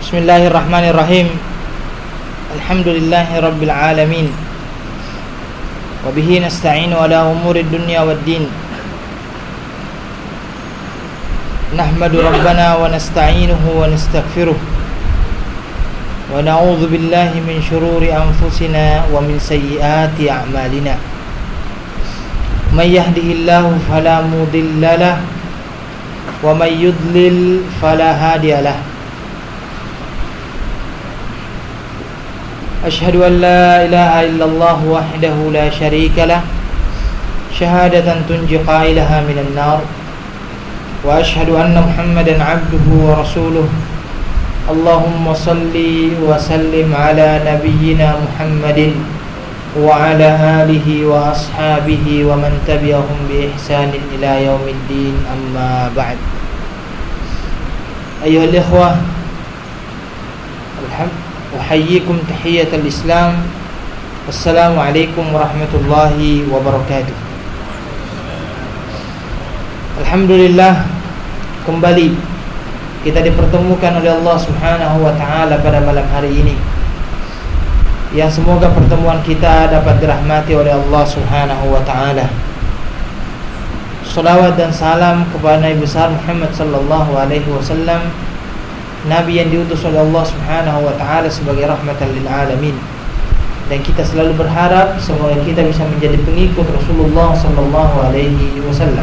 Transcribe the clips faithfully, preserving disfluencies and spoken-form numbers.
Bismillahirrahmanirrahim. Alhamdulillahi rabbil alamin. Wa bihi nasta'inu ala umurid dunya waddin. Nahmadu rabbana wa nasta'inuhu wa nastaghfiruh. Wa na'udzu billahi min shururi anfusina wa min sayyiati a'malina. May yahdihillahu fala mudilla lahu wa may yudlil fala hadiya lahu. Asyhadu an la ilaha illallah wahdahu la syarika lah syahadatan tunji qailaha minan nar wa asyhadu anna Muhammadan abduhu wa rasuluh. Allahumma salli wa sallim ala nabiyyina Muhammadin wa ala alihi wa ashabihi wa man tabi'ahum bi ihsanin ila yaumiddin, amma ba'd. Ayyuhal ikhwah, alhamdulillah, uhayyikum tahiyatal Islam. Assalamualaikum warahmatullahi wabarakatuh. Alhamdulillah, kembali kita dipertemukan oleh Allah Subhanahu wa taala pada malam hari ini, yang semoga pertemuan kita dapat dirahmati oleh Allah Subhanahu wa taala. Salawat dan salam kepada Nabi besar Muhammad sallallahu alaihi wasallam, Nabi yang diutus oleh Allah Subhanahu wa taala sebagai rahmatan lil alamin. Dan kita selalu berharap semoga kita bisa menjadi pengikut Rasulullah sallallahu alaihi wasallam.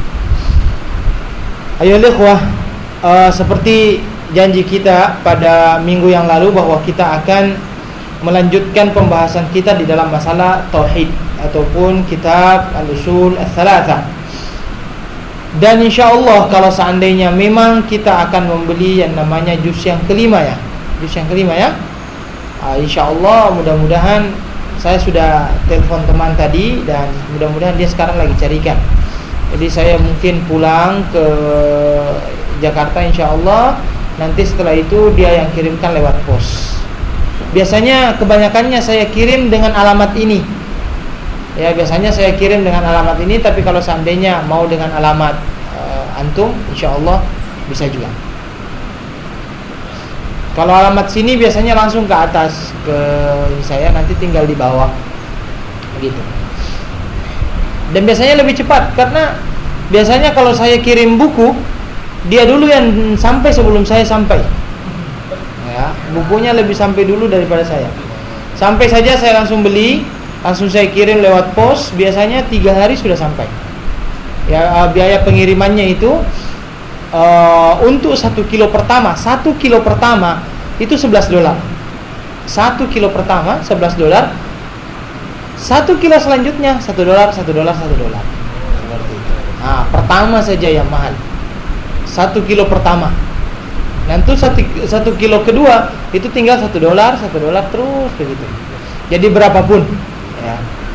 Ayo ikhwah, uh, seperti janji kita pada minggu yang lalu bahwa kita akan melanjutkan pembahasan kita di dalam masalah tauhid ataupun kitab Al-Usul Ats-Tsalatsah. Dan insya Allah kalau seandainya memang kita akan membeli yang namanya juz yang kelima ya, juz yang kelima ya, uh, insya Allah mudah-mudahan, saya sudah telepon teman tadi dan mudah-mudahan dia sekarang lagi carikan. Jadi saya mungkin pulang ke Jakarta insya Allah, nanti setelah itu dia yang kirimkan lewat pos. Biasanya kebanyakannya saya kirim dengan alamat ini. Ya, biasanya saya kirim dengan alamat ini, tapi kalau seandainya mau dengan alamat uh, antum, insya Allah bisa juga. Kalau alamat sini biasanya langsung ke atas ke saya, nanti tinggal di bawah, begitu. Dan biasanya lebih cepat karena biasanya kalau saya kirim buku, dia dulu yang sampai sebelum saya sampai. Ya, bukunya lebih sampai dulu daripada saya. Sampai saja saya langsung beli, langsung saya kirim lewat pos, biasanya tiga hari sudah sampai. Ya, biaya pengirimannya itu uh, untuk satu kilo pertama, satu kilo pertama itu sebelas dolar. Satu kilo pertama sebelas dolar. Satu kilo selanjutnya satu dolar, satu dolar, satu dolar. Seperti itu. Nah, pertama saja yang mahal. Satu kilo pertama. Nanti satu, satu kilo kedua itu tinggal satu dolar, satu dolar terus begitu. Jadi berapapun. Ya.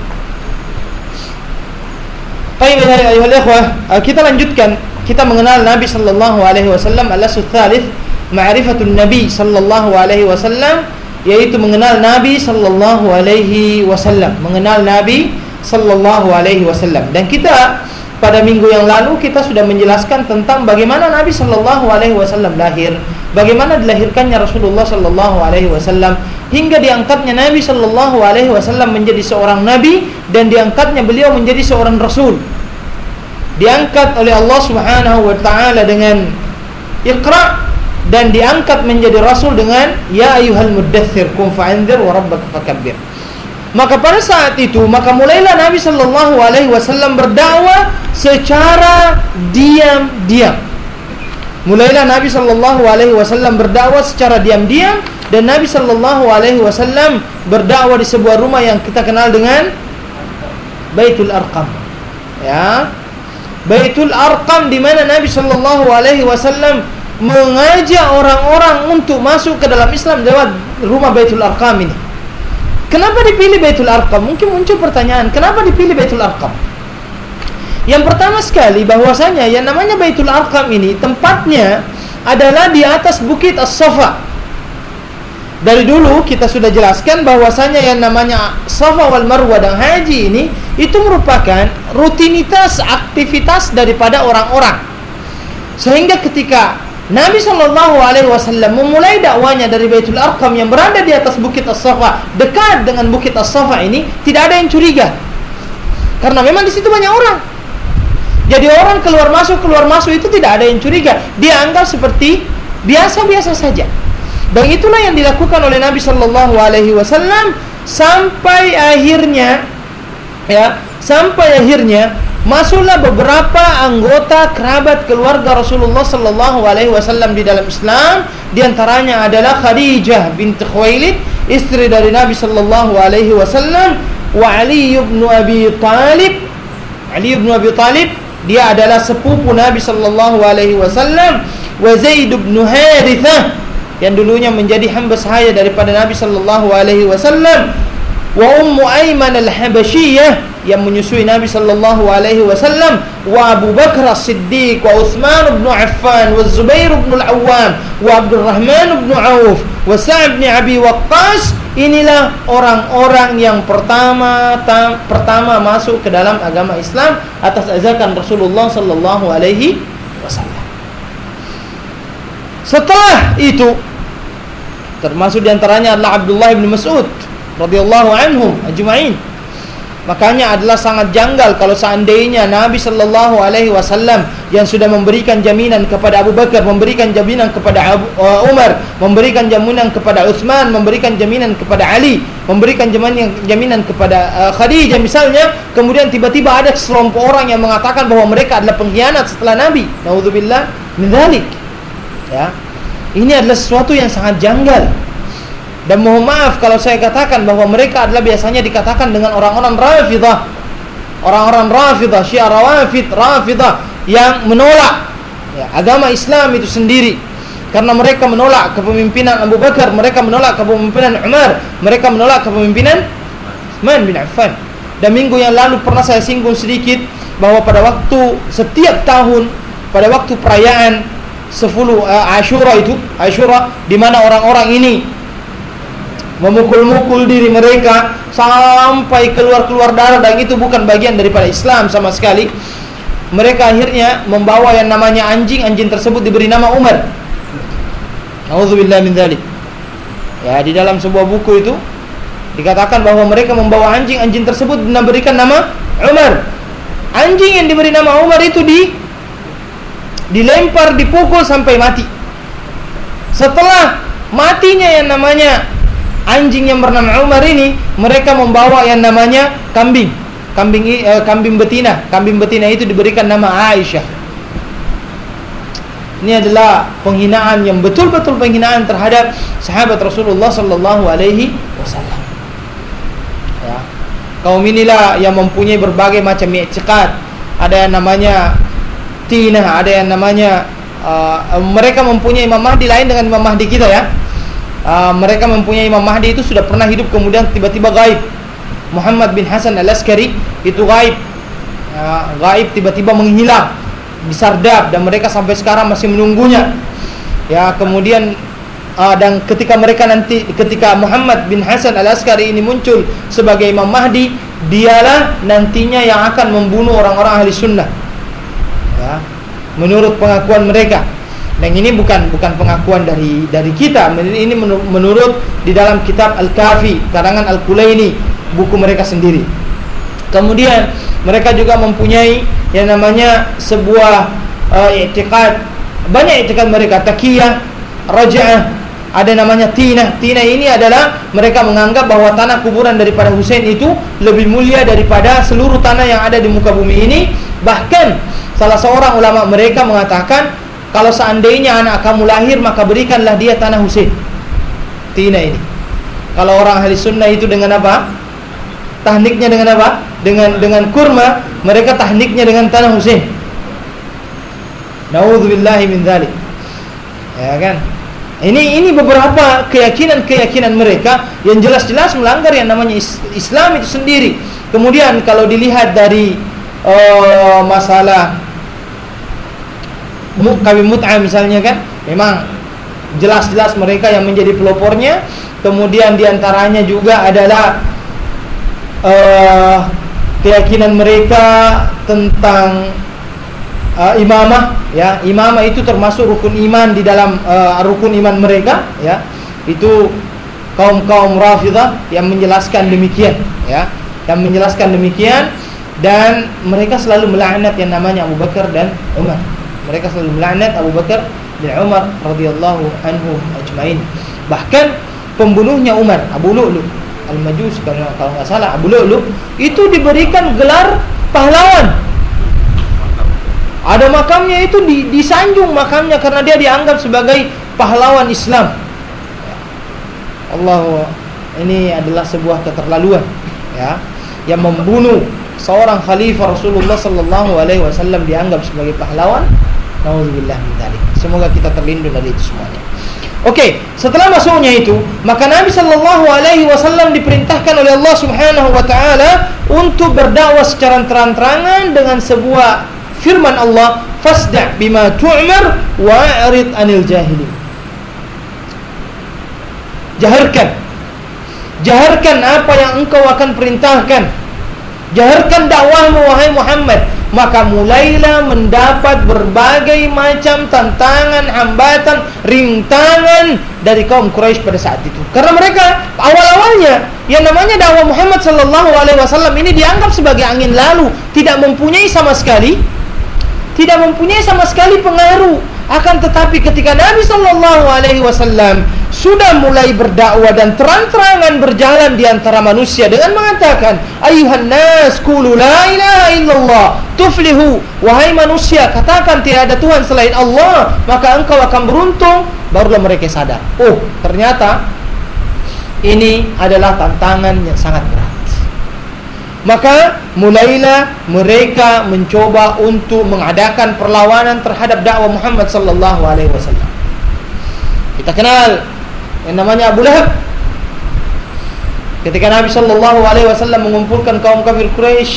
Baik, ayuhal ikhwah, kita lanjutkan. Kita mengenal Nabi sallallahu alaihi wasallam. Al-asl tsalits, ma'rifatun Nabi sallallahu alaihi wasallam, yaitu mengenal Nabi sallallahu alaihi wasallam, mengenal Nabi sallallahu alaihi wasallam. Dan kita pada minggu yang lalu kita sudah menjelaskan tentang bagaimana Nabi sallallahu alaihi wasallam lahir, bagaimana dilahirkannya Rasulullah sallallahu alaihi wasallam, hingga diangkatnya Nabi sallallahu alaihi wasallam menjadi seorang nabi dan diangkatnya beliau menjadi seorang rasul. Diangkat oleh Allah Subhanahu wa taala dengan Iqra, dan diangkat menjadi rasul dengan ya ayyuhal muddatsir qum fa'anzir wa rabbaka fakabbir. Maka pada saat itu, maka mulailah Nabi sallallahu alaihi wasallam berdakwah secara diam-diam. Mulailah Nabi sallallahu alaihi wasallam berdakwah secara diam-diam, dan Nabi sallallahu alaihi wasallam berdakwah di sebuah rumah yang kita kenal dengan Baitul Arqam. Ya. Baitul Arqam, di mana Nabi sallallahu alaihi wasallam mengajak orang-orang untuk masuk ke dalam Islam lewat rumah Baitul Arqam ini. Kenapa dipilih Baitul Arqam? Mungkin muncul pertanyaan, kenapa dipilih Baitul Arqam? Yang pertama sekali, bahwasanya yang namanya Baitul Arqam ini tempatnya adalah di atas bukit As-Safa. Dari dulu kita sudah jelaskan bahwasanya yang namanya Safa wal Marwah dan haji ini itu merupakan rutinitas aktivitas daripada orang-orang. Sehingga ketika Nabi Shallallahu Alaihi Wasallam memulai dakwanya dari Baitul Arqam yang berada di atas Bukit As-Safa, dekat dengan Bukit As-Safa ini, tidak ada yang curiga, karena memang di situ banyak orang. Jadi orang keluar masuk keluar masuk itu tidak ada yang curiga, dia anggap seperti biasa-biasa saja. Dan itulah yang dilakukan oleh Nabi Shallallahu Alaihi Wasallam sampai akhirnya, ya, sampai akhirnya masuklah beberapa anggota kerabat keluarga Rasulullah sallallahu alaihi wasallam di dalam Islam. Di antaranya adalah Khadijah binti Khuwailid, istri dari Nabi sallallahu alaihi wasallam, wa Ali bin Abi Thalib. Ali bin Abi Thalib, dia adalah sepupu Nabi sallallahu alaihi wasallam, wa Zaid bin Harithah, yang dulunya menjadi hamba sahaya daripada Nabi sallallahu alaihi wasallam, wa Ummu Aiman al-Habasyiyah, yang menyusui Nabi sallallahu alaihi wasallam, wa Abu Bakar As-Siddiq, wa Utsman bin Affan, wa Zubair bin Al-Awwam, wa Abdurrahman bin Auf, wa Sa'd bin Abi Waqqas. Inilah orang-orang yang pertama tam, pertama masuk ke dalam agama Islam atas ajakan Rasulullah sallallahu alaihi wasallam. Setelah itu, termasuk diantaranya adalah Abdullah bin Mas'ud radhiyallahu anhum ajma'in. Makanya adalah sangat janggal kalau seandainya Nabi sallallahu alaihi wasallam yang sudah memberikan jaminan kepada Abu Bakar, memberikan jaminan kepada Abu, uh, Umar, memberikan jaminan kepada Utsman, memberikan jaminan kepada Ali, memberikan jaminan jaminan kepada uh, Khadijah misalnya, kemudian tiba-tiba ada sekelompok orang yang mengatakan bahwa mereka adalah pengkhianat setelah Nabi. Nauzubillah min dzalik. Ya. Ini adalah sesuatu yang sangat janggal. Dan mohon maaf kalau saya katakan bahwa mereka adalah biasanya dikatakan dengan orang-orang Rafidah. Orang-orang Rafidah, Syiah Rawafid, Rafidah yang menolak, ya, agama Islam itu sendiri. Karena mereka menolak kepemimpinan Abu Bakar, mereka menolak kepemimpinan Umar, mereka menolak kepemimpinan Utsman bin Affan. Dan minggu yang lalu pernah saya singgung sedikit bahwa pada waktu setiap tahun, pada waktu perayaan sepuluh uh, Asyura itu, Asyura, di mana orang-orang ini memukul-mukul diri mereka sampai keluar-keluar darah, dan itu bukan bagian daripada Islam sama sekali. Mereka akhirnya membawa yang namanya anjing. Anjing tersebut diberi nama Umar. Nauzubillah min dzalik. Ya, di dalam sebuah buku itu dikatakan bahwa mereka membawa anjing. Anjing tersebut diberikan nama Umar. Anjing yang diberi nama Umar itu di dilempar, dipukul sampai mati. Setelah matinya yang namanya anjing yang bernama Umar ini, mereka membawa yang namanya kambing, kambing eh, kambing betina. Kambing betina itu diberikan nama Aisyah. Ini adalah penghinaan yang betul-betul penghinaan terhadap sahabat Rasulullah sallallahu alaihi wasallam. Ya. Kaum inilah yang mempunyai berbagai macam i'tiqad. Ada yang namanya tinah, ada yang namanya uh, mereka mempunyai Imam Mahdi lain dengan Imam Mahdi kita, ya. Uh, mereka mempunyai Imam Mahdi itu sudah pernah hidup kemudian tiba-tiba gaib. Muhammad bin Hasan al-Askari itu gaib, uh, gaib tiba-tiba menghilang di Sardab, dan mereka sampai sekarang masih menunggunya. Ya, kemudian uh, dan ketika mereka nanti ketika Muhammad bin Hasan al-Askari ini muncul sebagai Imam Mahdi, dialah nantinya yang akan membunuh orang-orang ahli sunnah. Ya, menurut pengakuan mereka. Dan ini bukan bukan pengakuan dari dari kita. Ini menurut di dalam kitab Al-Kafi karangan Al-Kulaini, buku mereka sendiri. Kemudian mereka juga mempunyai yang namanya sebuah uh, i'tiqad. Banyak i'tiqad mereka, taqiyah, raja'ah, ada namanya tinah. Tinah ini adalah mereka menganggap bahwa tanah kuburan daripada Husain itu lebih mulia daripada seluruh tanah yang ada di muka bumi ini. Bahkan salah seorang ulama mereka mengatakan, kalau seandainya anak kamu lahir, maka berikanlah dia tanah Husain. Tina ini. Kalau orang ahli sunnah itu dengan apa? Tahniknya dengan apa? Dengan dengan kurma. Mereka tahniknya dengan tanah Husain. Nauzubillahi min dzalik. Ya kan? Ini ini beberapa keyakinan-keyakinan mereka yang jelas-jelas melanggar yang namanya Islam itu sendiri. Kemudian kalau dilihat dari uh, masalah kawin mut'ah misalnya, kan, memang jelas-jelas mereka yang menjadi pelopornya. Kemudian diantaranya juga adalah uh, keyakinan mereka tentang uh, imamah, ya. Imamah itu termasuk rukun iman di dalam uh, rukun iman mereka, ya. Itu kaum-kaum Rafidah yang menjelaskan demikian, ya. Yang menjelaskan demikian, dan mereka selalu melaknat yang namanya Abu Bakar dan Umar. Mereka selalu melaknat Abu Bakar dan Umar radhiyallahu anhum ajmain. Bahkan pembunuhnya Umar, Abu Lu'lu' Al-Majus, kalau kalau nggak salah, Abu Lu'lu' itu diberikan gelar pahlawan. Ada makamnya itu disanjung makamnya karena dia dianggap sebagai pahlawan Islam. Allah, ini adalah sebuah keterlaluan, ya, yang membunuh seorang khalifah Rasulullah sallallahu alaihi wasallam dianggap sebagai pahlawan. Nauzubillah min dzalik. Semoga kita terlindung dari itu semuanya. Oke, setelah masuknya itu, maka Nabi sallallahu alaihi wasallam diperintahkan oleh Allah Subhanahu wa taala untuk berdakwah secara terang-terangan dengan sebuah firman Allah, fasda' bima tu'mar wa'rid 'anil jahilin. Jaharkan. Jaharkan apa yang engkau akan perintahkan. Jaharkan dakwahmu wahai Muhammad. Maka mulailah mendapat berbagai macam tantangan, hambatan, rintangan dari kaum Quraisy pada saat itu. Karena mereka awal-awalnya yang namanya dakwah Muhammad sallallahu alaihi wasallam ini dianggap sebagai angin lalu, tidak mempunyai sama sekali tidak mempunyai sama sekali pengaruh. Akan tetapi ketika Nabi sallallahu alaihi wasallam sudah mulai berdakwah dan terang-terangan berjalan di antara manusia dengan mengatakan, ayuhan nas qulu la ilaha illallah tuflihu, wahai manusia katakan tidak ada Tuhan selain Allah maka engkau akan beruntung, barulah mereka sadar, oh ternyata ini adalah tantangan yang sangat berat. Maka mulailah mereka mencoba untuk mengadakan perlawanan terhadap dakwah Muhammad sallallahu alaihi wasallam. Kita kenal yang namanya Abu Lahab. Ketika Nabi sallallahu alaihi wasallam mengumpulkan kaum kafir Quraisy,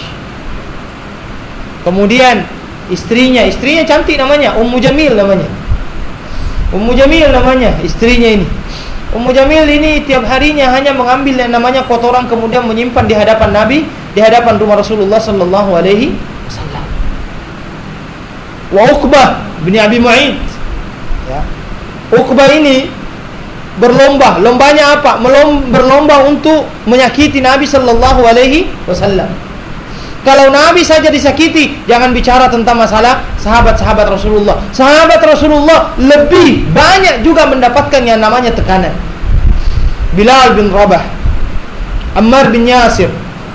kemudian istrinya, istrinya cantik namanya, Ummu Jamil namanya. Ummu Jamil namanya istrinya ini. Ummu Jamil ini tiap harinya hanya mengambil yang namanya kotoran kemudian menyimpan di hadapan Nabi, di hadapan rumah Rasulullah sallallahu alaihi wasallam. Wa Uqbah bin Abi Mu'aid, ya. Uqbah ini berlomba, lombanya apa? Melom, berlomba untuk menyakiti Nabi sallallahu alaihi wasallam. Kalau Nabi saja disakiti, jangan bicara tentang masalah sahabat-sahabat Rasulullah. Sahabat Rasulullah lebih banyak juga mendapatkan yang namanya tekanan. Bilal bin Rabah, Ammar bin Yasir,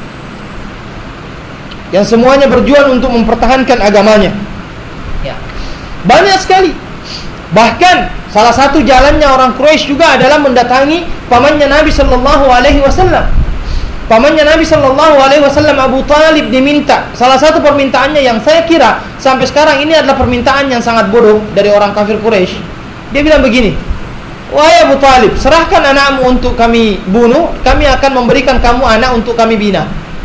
yang semuanya berjuang untuk mempertahankan agamanya, ya. Banyak sekali. Bahkan salah satu jalannya orang Quraisy juga adalah mendatangi pamannya Nabi sallallahu alaihi wasallam. Pamannya Nabi sallallahu alaihi wasallam Abu Talib diminta, salah satu permintaannya yang saya kira sampai sekarang ini adalah permintaan yang sangat bodoh dari orang kafir Quraisy. Dia bilang begini, wahai Abu Talib, serahkan anakmu untuk kami bunuh, kami akan memberikan kamu anak untuk kami bina.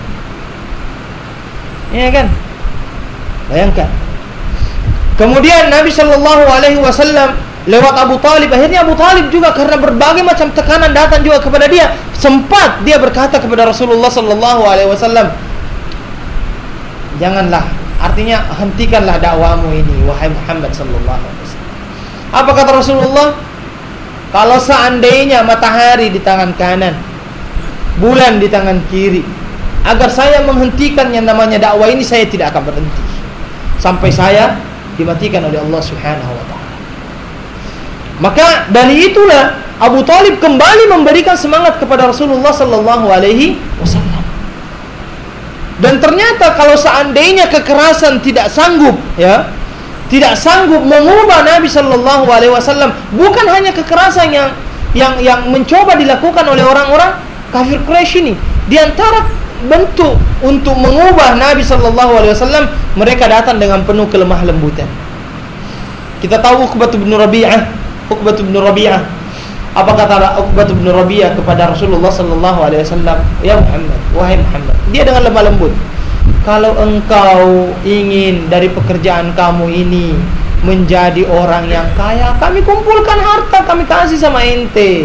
Ya kan? Bayangkan. Kemudian Nabi sallallahu alaihi wasallam lewat Abu Talib, akhirnya Abu Talib juga karena berbagai macam tekanan datang juga kepada dia, sempat dia berkata kepada Rasulullah sallallahu alaihi wasallam, janganlah, artinya hentikanlah dakwamu ini wahai Muhammad sallallahu alaihi wasallam. Apa kata Rasulullah? Kalau seandainya matahari di tangan kanan, bulan di tangan kiri, agar saya menghentikan yang namanya dakwah ini, saya tidak akan berhenti sampai saya dimatikan oleh Allah Subhanahu wa taala. Maka dari itulah Abu Talib kembali memberikan semangat kepada Rasulullah sallallahu alaihi wasallam. Dan ternyata kalau seandainya kekerasan tidak sanggup, ya, tidak sanggup mengubah Nabi sallallahu alaihi wasallam, bukan hanya kekerasan yang yang yang mencoba dilakukan oleh orang-orang kafir Quraisy ini, di antara bentuk untuk mengubah Nabi sallallahu alaihi wasallam, mereka datang dengan penuh kelemah lembutan. Kita tahu Uqbah bin Rabi'ah, Uqbah bin Rabi'ah, apa kata Uqbah bin Rabi'ah kepada Rasulullah sallallahu alaihi wasallam? Ya Muhammad, wahai Muhammad, dia dengan lemah lembut, kalau engkau ingin dari pekerjaan kamu ini menjadi orang yang kaya, kami kumpulkan harta, kami kasih sama ente.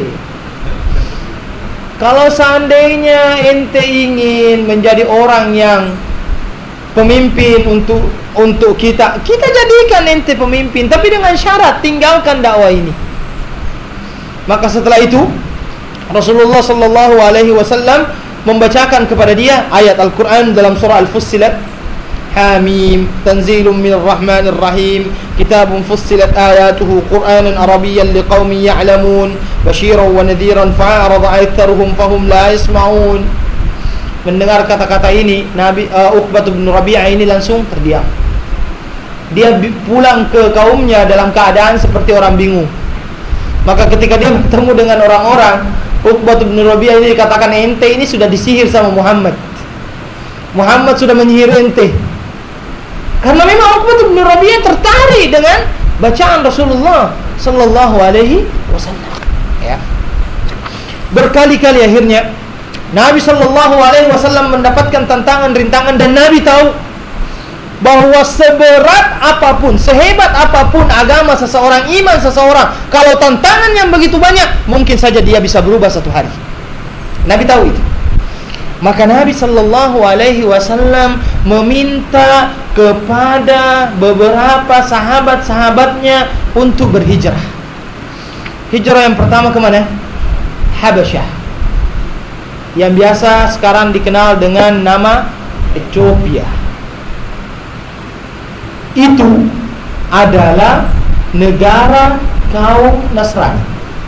Kalau seandainya ente ingin menjadi orang yang pemimpin untuk untuk kita, kita jadikan ente pemimpin, tapi dengan syarat tinggalkan dakwah ini. Maka setelah itu Rasulullah sallallahu alaihi wasallam membacakan kepada dia ayat Al-Quran dalam surah Al-Fussilat. Hamim, tanzilun minir rahmanir rahim, kitabun fussilat ayatuhu Qur'anan arabiyyan liqaumin ya'lamun, basyiran wa nadhiran fa'arada aktsaruhum fahum la yasma'un. Mendengar kata-kata ini, Nabi uh, Uqbah bin Rabi'ah ini langsung terdiam. Dia pulang ke kaumnya dalam keadaan seperti orang bingung. Maka ketika dia bertemu dengan orang-orang, Uqbah bin Rabi'ah ini dikatakan, ente ini sudah disihir sama Muhammad. Muhammad sudah menyihir ente. Karena memang Uqbah bin Rabi'ah tertarik dengan bacaan Rasulullah sallallahu alaihi wasallam. Ya. Berkali-kali akhirnya Nabi sallallahu alaihi wasallam mendapatkan tantangan, rintangan, dan Nabi tahu bahwa seberat apapun, sehebat apapun agama seseorang, iman seseorang, kalau tantangan yang begitu banyak, mungkin saja dia bisa berubah satu hari. Nabi tahu itu. Maka Nabi sallallahu alaihi wasallam meminta kepada beberapa sahabat-sahabatnya untuk berhijrah. Hijrah yang pertama kemana? Habasyah, yang biasa sekarang dikenal dengan nama Ethiopia. Itu adalah negara kaum Nasrani.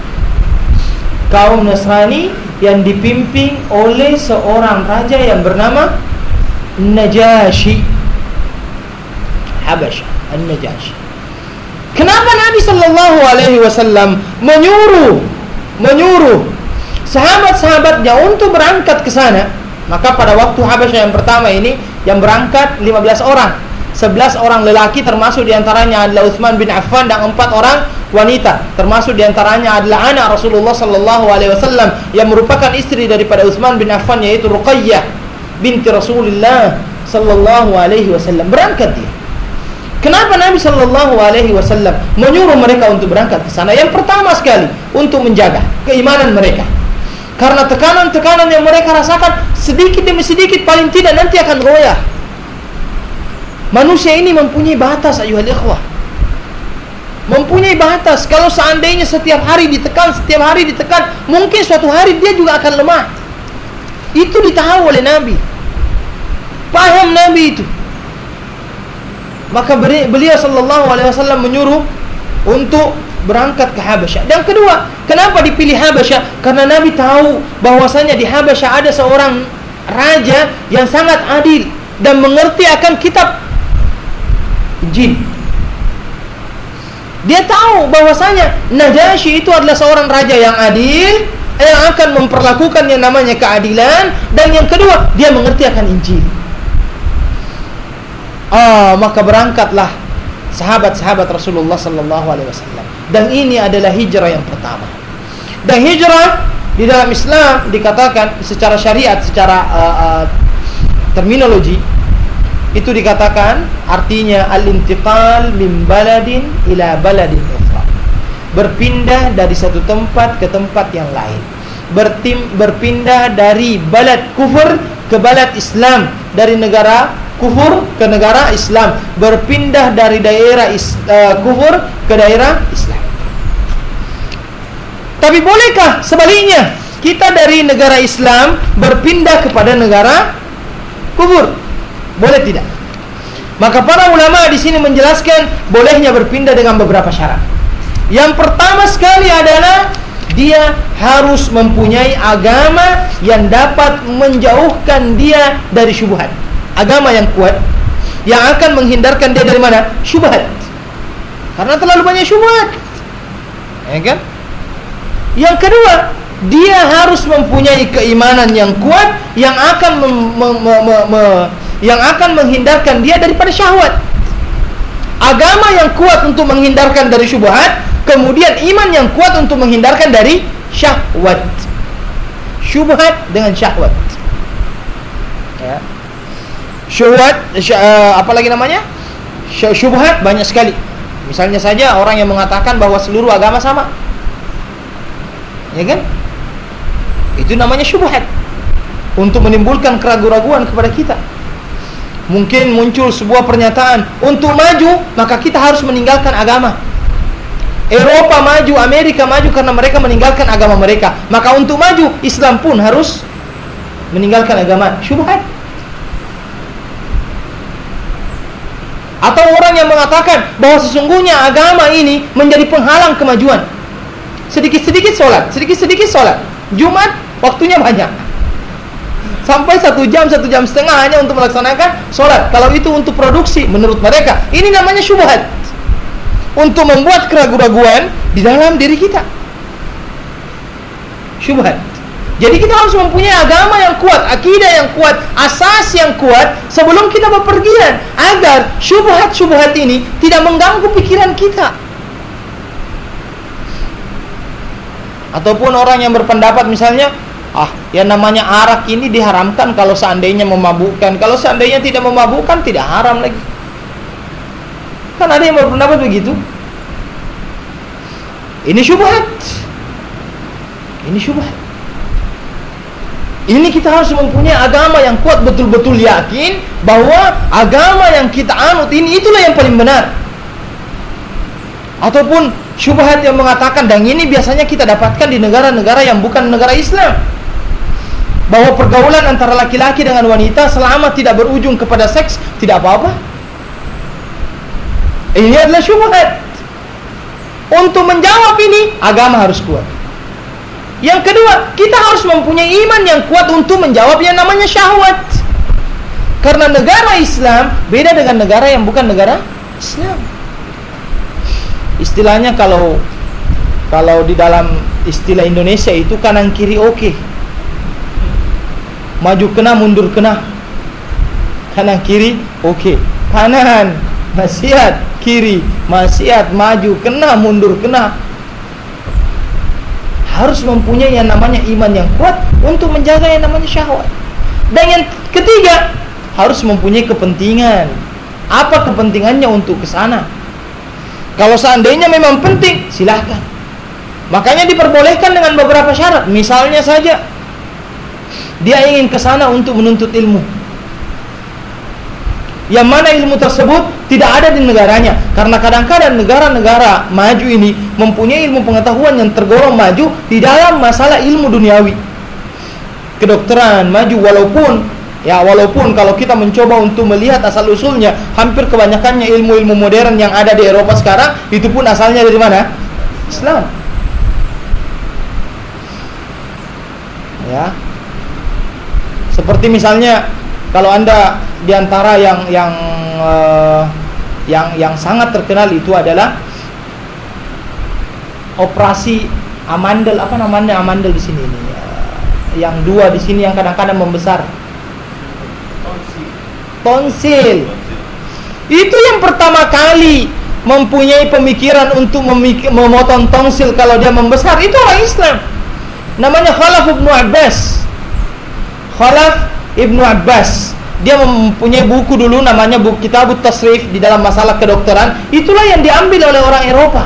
Kaum Nasrani yang dipimpin oleh seorang raja yang bernama Najasyi. Habasyah, An-Najasyi. Kenapa Nabi sallallahu alaihi wasallam menyuruh menyuruh sahabat-sahabatnya untuk berangkat ke sana? Maka pada waktu Habasyah yang pertama ini yang berangkat lima belas orang. sebelas orang lelaki, termasuk diantaranya adalah Utsman bin Affan, dan empat orang wanita, termasuk diantaranya adalah anak Rasulullah sallallahu alaihi wasallam yang merupakan istri daripada Utsman bin Affan, yaitu Ruqayyah binti Rasulullah sallallahu alaihi wasallam. Berangkat dia. Kenapa Nabi sallallahu alaihi wasallam menyuruh mereka untuk berangkat ke sana? Yang pertama sekali, untuk menjaga keimanan mereka. Karena tekanan-tekanan yang mereka rasakan sedikit demi sedikit paling tidak nanti akan goyah. Manusia ini mempunyai batas, ayuhal ikhwah. Mempunyai batas. Kalau seandainya setiap hari ditekan, setiap hari ditekan, mungkin suatu hari dia juga akan lemah. Itu ditahu oleh Nabi. Paham Nabi itu. Maka beliau sallallahu alaihi wasallam menyuruh untuk berangkat ke Habasyah. Dan kedua, kenapa dipilih Habasyah? Karena Nabi tahu bahwasanya di Habasyah ada seorang raja yang sangat adil dan mengerti akan kitab Injil. Dia tahu bahwasanya Najasyi itu adalah seorang raja yang adil, yang akan memperlakukan yang namanya keadilan, dan yang kedua, dia mengerti akan Injil. Ah, maka berangkatlah sahabat-sahabat Rasulullah sallallahu alaihi wasallam. Dan ini adalah hijrah yang pertama. Dan hijrah di dalam Islam dikatakan secara syariat, secara uh, uh, terminologi, itu dikatakan artinya al-intiqal min baladin ila baladin ukhra. Berpindah dari satu tempat ke tempat yang lain. Bertim, berpindah dari balad kufur ke balad Islam, dari negara kufur ke negara Islam, berpindah dari daerah is, uh, kufur ke daerah Islam. Tapi bolehkah sebaliknya, kita dari negara Islam berpindah kepada negara kufur? Boleh tidak? Maka para ulama di sini menjelaskan bolehnya berpindah dengan beberapa syarat. Yang pertama sekali adalah dia harus mempunyai agama yang dapat menjauhkan dia dari syubhat. Agama yang kuat yang akan menghindarkan dia dari mana? Syubhat. Karena terlalu banyak syubhat. Ya kan? Yang kedua, dia harus mempunyai keimanan yang kuat yang akan mem, me, me, me, me, yang akan menghindarkan dia daripada syahwat. Agama yang kuat untuk menghindarkan dari syubhat, kemudian iman yang kuat untuk menghindarkan dari syahwat. Syubhat dengan syahwat. Ya. Syubhat, sy- uh, apa lagi namanya? Syubhat banyak sekali. Misalnya saja orang yang mengatakan bahwa seluruh agama sama. Ya kan? Itu namanya syubhat, untuk menimbulkan keraguan-keraguan kepada kita. Mungkin muncul sebuah pernyataan, untuk maju maka kita harus meninggalkan agama. Eropa maju, Amerika maju karena mereka meninggalkan agama mereka. Maka untuk maju, Islam pun harus meninggalkan agama. Syubhat. Atau orang yang mengatakan bahwa sesungguhnya agama ini menjadi penghalang kemajuan. Sedikit-sedikit sholat, sedikit-sedikit sholat. Jumat waktunya banyak. Sampai satu jam, satu jam setengah hanya untuk melaksanakan sholat. Kalau itu untuk produksi, menurut mereka, ini namanya syubhat. Untuk membuat keraguan-raguan di dalam diri kita. Syubhat. Jadi kita harus mempunyai agama yang kuat, akidah yang kuat, asas yang kuat sebelum kita bepergian, agar syubhat-syubhat ini tidak mengganggu pikiran kita. Ataupun orang yang berpendapat misalnya, ah, yang namanya arak ini diharamkan kalau seandainya memabukkan. Kalau seandainya tidak memabukkan, tidak haram lagi. Kan ada yang berpendapat begitu. Ini syubhat. Ini syubhat. Ini kita harus mempunyai agama yang kuat, betul-betul yakin bahwa agama yang kita anut ini itulah yang paling benar. Ataupun syubhat yang mengatakan, dan ini biasanya kita dapatkan di negara-negara yang bukan negara Islam, bahwa pergaulan antara laki-laki dengan wanita selama tidak berujung kepada seks tidak apa-apa. Ini adalah syubhat. Untuk menjawab ini, agama harus kuat. Yang kedua, kita harus mempunyai iman yang kuat untuk menjawab yang namanya syahwat. Karena negara Islam beda dengan negara yang bukan negara Islam. Istilahnya kalau kalau di dalam istilah Indonesia itu kanan kiri oke. Maju kena, mundur kena. Kanan kiri oke. Kanan maksiat, kiri maksiat, maju kena, mundur kena. Harus mempunyai yang namanya iman yang kuat untuk menjaga yang namanya syahwat. Dan yang ketiga, harus mempunyai kepentingan. Apa kepentingannya untuk ke sana? Kalau seandainya memang penting, silahkan. Makanya diperbolehkan dengan beberapa syarat. Misalnya saja, dia ingin ke sana untuk menuntut ilmu, yang mana ilmu tersebut tidak ada di negaranya. Karena kadang-kadang negara-negara maju ini mempunyai ilmu pengetahuan yang tergolong maju di dalam masalah ilmu duniawi. Kedokteran maju, walaupun ya walaupun kalau kita mencoba untuk melihat asal-usulnya, hampir kebanyakannya ilmu-ilmu modern yang ada di Eropa sekarang itu pun asalnya dari mana? Islam. Ya. Seperti misalnya kalau Anda diantara yang yang uh, yang yang sangat terkenal itu adalah operasi amandel, apa namanya amandel di sini ini, uh, yang dua di sini yang kadang-kadang membesar. Tonsil. Tonsil. Itu yang pertama kali mempunyai pemikiran untuk memik- memotong tonsil kalau dia membesar itu orang Islam. Namanya Khalaf Ibnu Abbas. Khalaf Ibnu Abbas. Dia mempunyai buku dulu namanya buku Kitabut Tasrif di dalam masalah kedokteran. Itulah yang diambil oleh orang Eropa.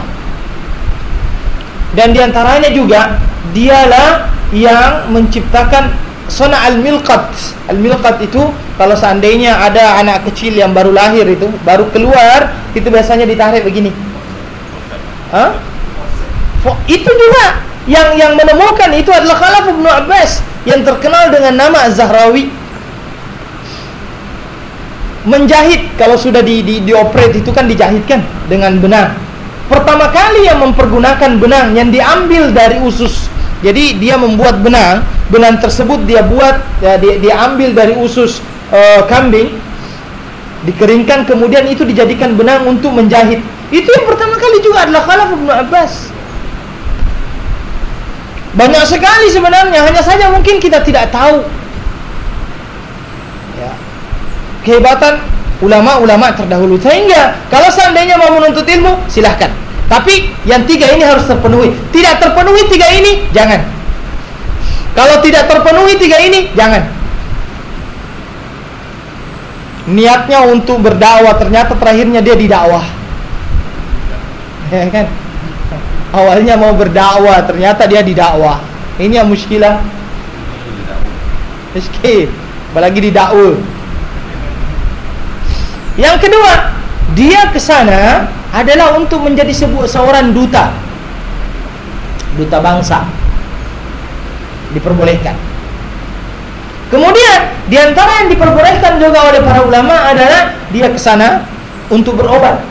Dan diantaranya juga dialah yang menciptakan sona al-milqat. Al-milqat itu kalau seandainya ada anak kecil yang baru lahir itu, baru keluar, itu biasanya ditarik begini. Hah? Itu juga yang yang menemukan itu adalah Khalaf Ibnu Abbas yang terkenal dengan nama Az-Zahrawi. Menjahit, kalau sudah di, di, dioperate itu kan dijahitkan dengan benang. Pertama kali yang mempergunakan benang yang diambil dari usus. Jadi dia membuat benang, benang tersebut dia buat, ya, dia, dia ambil dari usus uh, kambing, dikeringkan, kemudian itu dijadikan benang untuk menjahit. Itu yang pertama kali juga adalah Khalaf Ibnu Abbas. Banyak sekali sebenarnya, hanya saja mungkin kita tidak tahu. Ya. Kehebatan ulama-ulama terdahulu. Sehingga kalau seandainya mau menuntut ilmu, silahkan. Tapi yang tiga ini harus terpenuhi. Tidak terpenuhi tiga ini, jangan. Kalau tidak terpenuhi tiga ini, jangan. Niatnya untuk berdakwah, ternyata terakhirnya dia didakwah. Ya kan? Awalnya mau berdakwah, ternyata dia didakwah. Ini yang muskilah. Muskil, apalagi didakwah. Yang kedua, dia ke sana adalah untuk menjadi sebuah seorang duta. Duta bangsa. Diperbolehkan. Kemudian, di antara yang diperbolehkan juga oleh para ulama adalah dia ke sana untuk berobat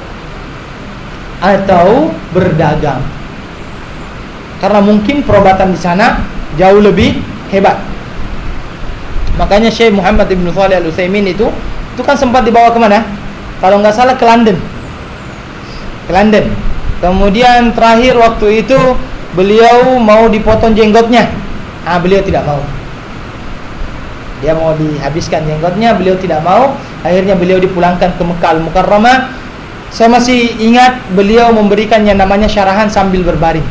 atau berdagang. Karena mungkin perobatan di sana jauh lebih hebat. Makanya Syekh Muhammad Ibn Shalih Al-Utsaimin itu itu kan sempat dibawa kemana? Kalau nggak salah ke London. Ke London. Kemudian terakhir waktu itu beliau mau dipotong jenggotnya. Ah, beliau tidak mau. Dia mau dihabiskan jenggotnya, beliau tidak mau. Akhirnya beliau dipulangkan ke Mekah Al-Mukarramah. Saya masih ingat beliau memberikan yang namanya syarahan sambil berbaring.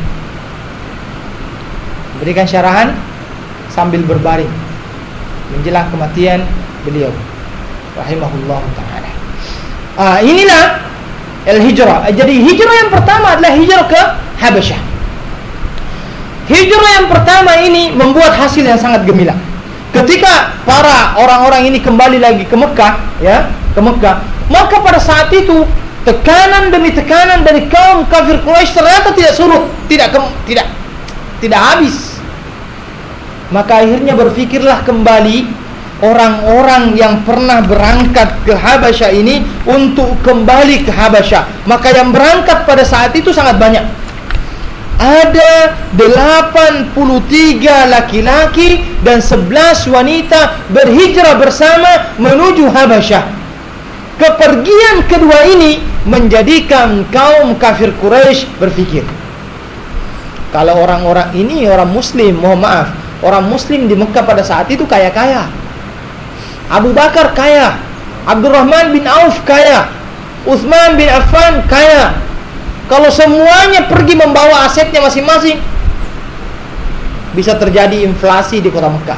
Berikan syarahan sambil berbaring menjelang kematian beliau rahimahullah ta'ala. Ah, inilah al-hijrah. Jadi hijrah yang pertama adalah hijrah ke Habasyah. Hijrah yang pertama ini membuat hasil yang sangat gemilang. Ketika para orang-orang ini kembali lagi ke Mekah, ya, ke Mekah, maka pada saat itu tekanan demi tekanan dari kaum kafir Quraisy ternyata tidak surut, tidak ke, tidak tidak habis. Maka akhirnya berfikirlah kembali orang-orang yang pernah berangkat ke Habasyah ini untuk kembali ke Habasyah. Maka yang berangkat pada saat itu sangat banyak. Ada delapan puluh tiga laki-laki dan sebelas wanita berhijrah bersama menuju Habasyah. Kepergian kedua ini menjadikan kaum kafir Quraisy berfikir, kalau orang-orang ini orang muslim, mohon maaf, orang muslim di Mekah pada saat itu kaya-kaya. Abu Bakar kaya, Abdurrahman bin Auf kaya, Utsman bin Affan kaya. Kalau semuanya pergi membawa asetnya masing-masing, bisa terjadi inflasi di kota Mekah.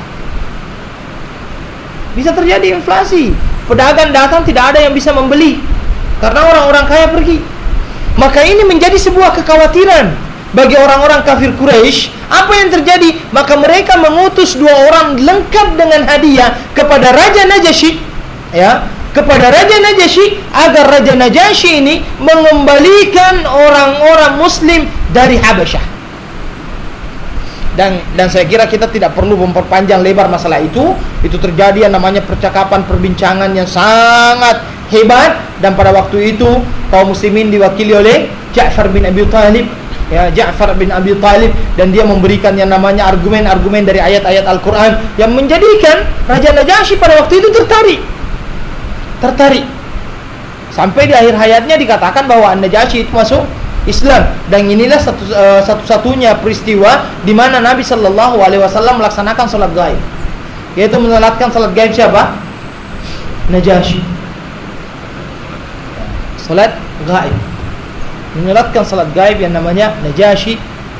Bisa terjadi inflasi. Pedagang datang tidak ada yang bisa membeli karena orang-orang kaya pergi. Maka ini menjadi sebuah kekhawatiran bagi orang-orang kafir Quraisy. Apa yang terjadi? Maka mereka mengutus dua orang lengkap dengan hadiah kepada Raja Najasyi, ya, kepada Raja Najasyi, agar Raja Najasyi ini mengembalikan orang-orang muslim dari Habasyah. Dan dan saya kira kita tidak perlu memperpanjang lebar masalah itu. Itu terjadi yang namanya percakapan, perbincangan yang sangat hebat. Dan pada waktu itu kaum muslimin diwakili oleh Ja'far bin Abi Thalib, ya, Ja'far bin Abi Thalib, dan dia memberikan yang namanya argumen-argumen dari ayat-ayat Al-Quran yang menjadikan Raja Najasyi pada waktu itu tertarik. Tertarik. Sampai di akhir hayatnya dikatakan bahwa Najasyi itu masuk Islam. Dan inilah satu, uh, satu-satunya peristiwa di mana Nabi Shallallahu Alaihi Wasallam melaksanakan salat gaib, yaitu mensalatkan salat gaib siapa? Najasyi. Salat gaib, menyalatkan salat gaib yang namanya Najasyi.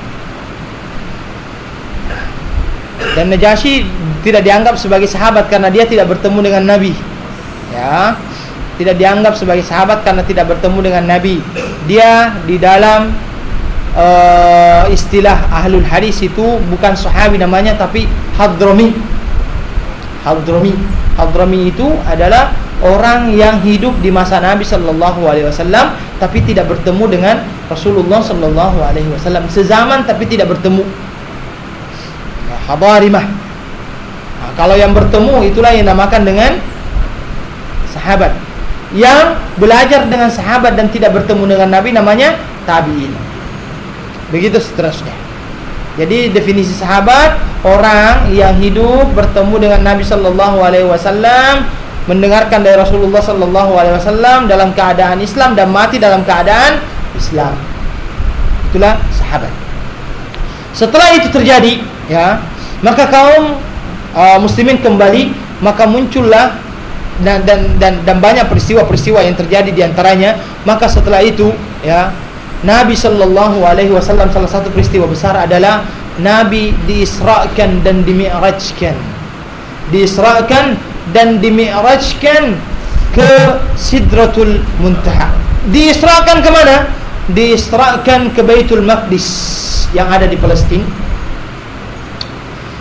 Dan Najasyi tidak dianggap sebagai sahabat karena dia tidak bertemu dengan Nabi, ya, tidak dianggap sebagai sahabat karena tidak bertemu dengan Nabi. Dia di dalam uh, istilah ahlul hadis itu bukan sahabi namanya, tapi Hadrami. Hadrami. Hadrami itu adalah orang yang hidup di masa Nabi Sallallahu Alaihi Wasallam tapi tidak bertemu dengan Rasulullah Sallallahu Alaihi Wasallam, sezaman tapi tidak bertemu. Hadarimah. Nah, kalau yang bertemu itulah yang dinamakan dengan sahabat. Yang belajar dengan sahabat dan tidak bertemu dengan Nabi namanya tabi'in. Begitu seterusnya. Jadi definisi sahabat, orang yang hidup bertemu dengan Nabi Sallallahu Alaihi Wasallam, mendengarkan dari Rasulullah Sallallahu Alaihi Wasallam dalam keadaan Islam dan mati dalam keadaan Islam. Itulah sahabat. Setelah itu terjadi, ya, maka kaum uh, muslimin kembali, maka muncullah dan dan dan, dan banyak peristiwa-peristiwa yang terjadi di antaranya. Maka setelah itu, ya, Nabi Sallallahu Alaihi Wasallam, salah satu peristiwa besar adalah Nabi diisrakan dan dimi'rajkan. Diisrakan dan dimi'rajkan ke Sidratul Muntaha. Diisrakan ke mana? Diisrakan ke Baitul Maqdis yang ada di Palestina.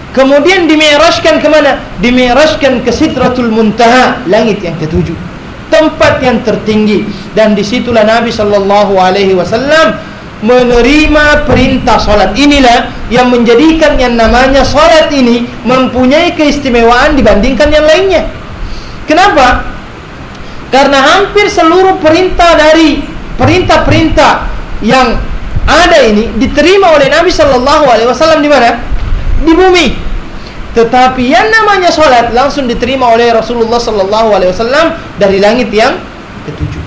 Kemudian dimi'rajkan ke mana? Dimi'rajkan ke Sidratul Muntaha, langit yang ketujuh. tempat yang tertinggi, dan disitulah Nabi Shallallahu Alaihi Wasallam menerima perintah solat. Inilah yang menjadikan yang namanya solat ini mempunyai keistimewaan dibandingkan yang lainnya. Kenapa? Karena hampir seluruh perintah dari perintah-perintah yang ada ini diterima oleh Nabi Shallallahu Alaihi Wasallam di mana? Di bumi. Tetapi yang namanya solat langsung diterima oleh Rasulullah Shallallahu Alaihi Wasallam dari langit yang ketujuh.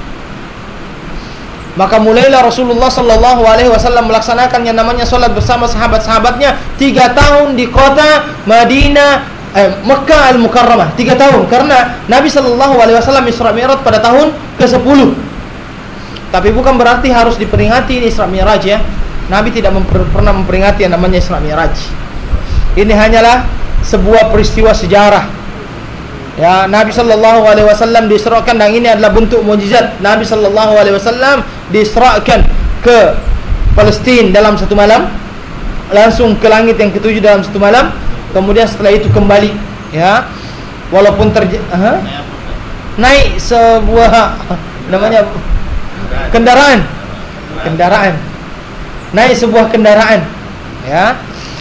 Maka mulailah Rasulullah Shallallahu Alaihi Wasallam melaksanakan yang namanya solat bersama sahabat-sahabatnya tiga tahun di kota Madinah, eh, Mekah Al-Mukarramah. Tiga tahun, karena Nabi Shallallahu Alaihi Wasallam Isra Mi'raj pada tahun ke sepuluh. Tapi bukan berarti harus diperingati Isra Mi'raj ya. Nabi tidak memper, pernah memperingati yang namanya Isra Mi'raj. Ini hanyalah sebuah peristiwa sejarah. Ya, Nabi Shallallahu Alaihi Wasallam diisrakan, dan ini adalah bentuk mukjizat. Nabi Shallallahu Alaihi Wasallam diisrakan ke Palestina dalam satu malam, langsung ke langit yang ketujuh dalam satu malam. Kemudian setelah itu kembali, ya, walaupun terj uh, naik sebuah namanya kendaraan, kendaraan, naik sebuah kendaraan, ya.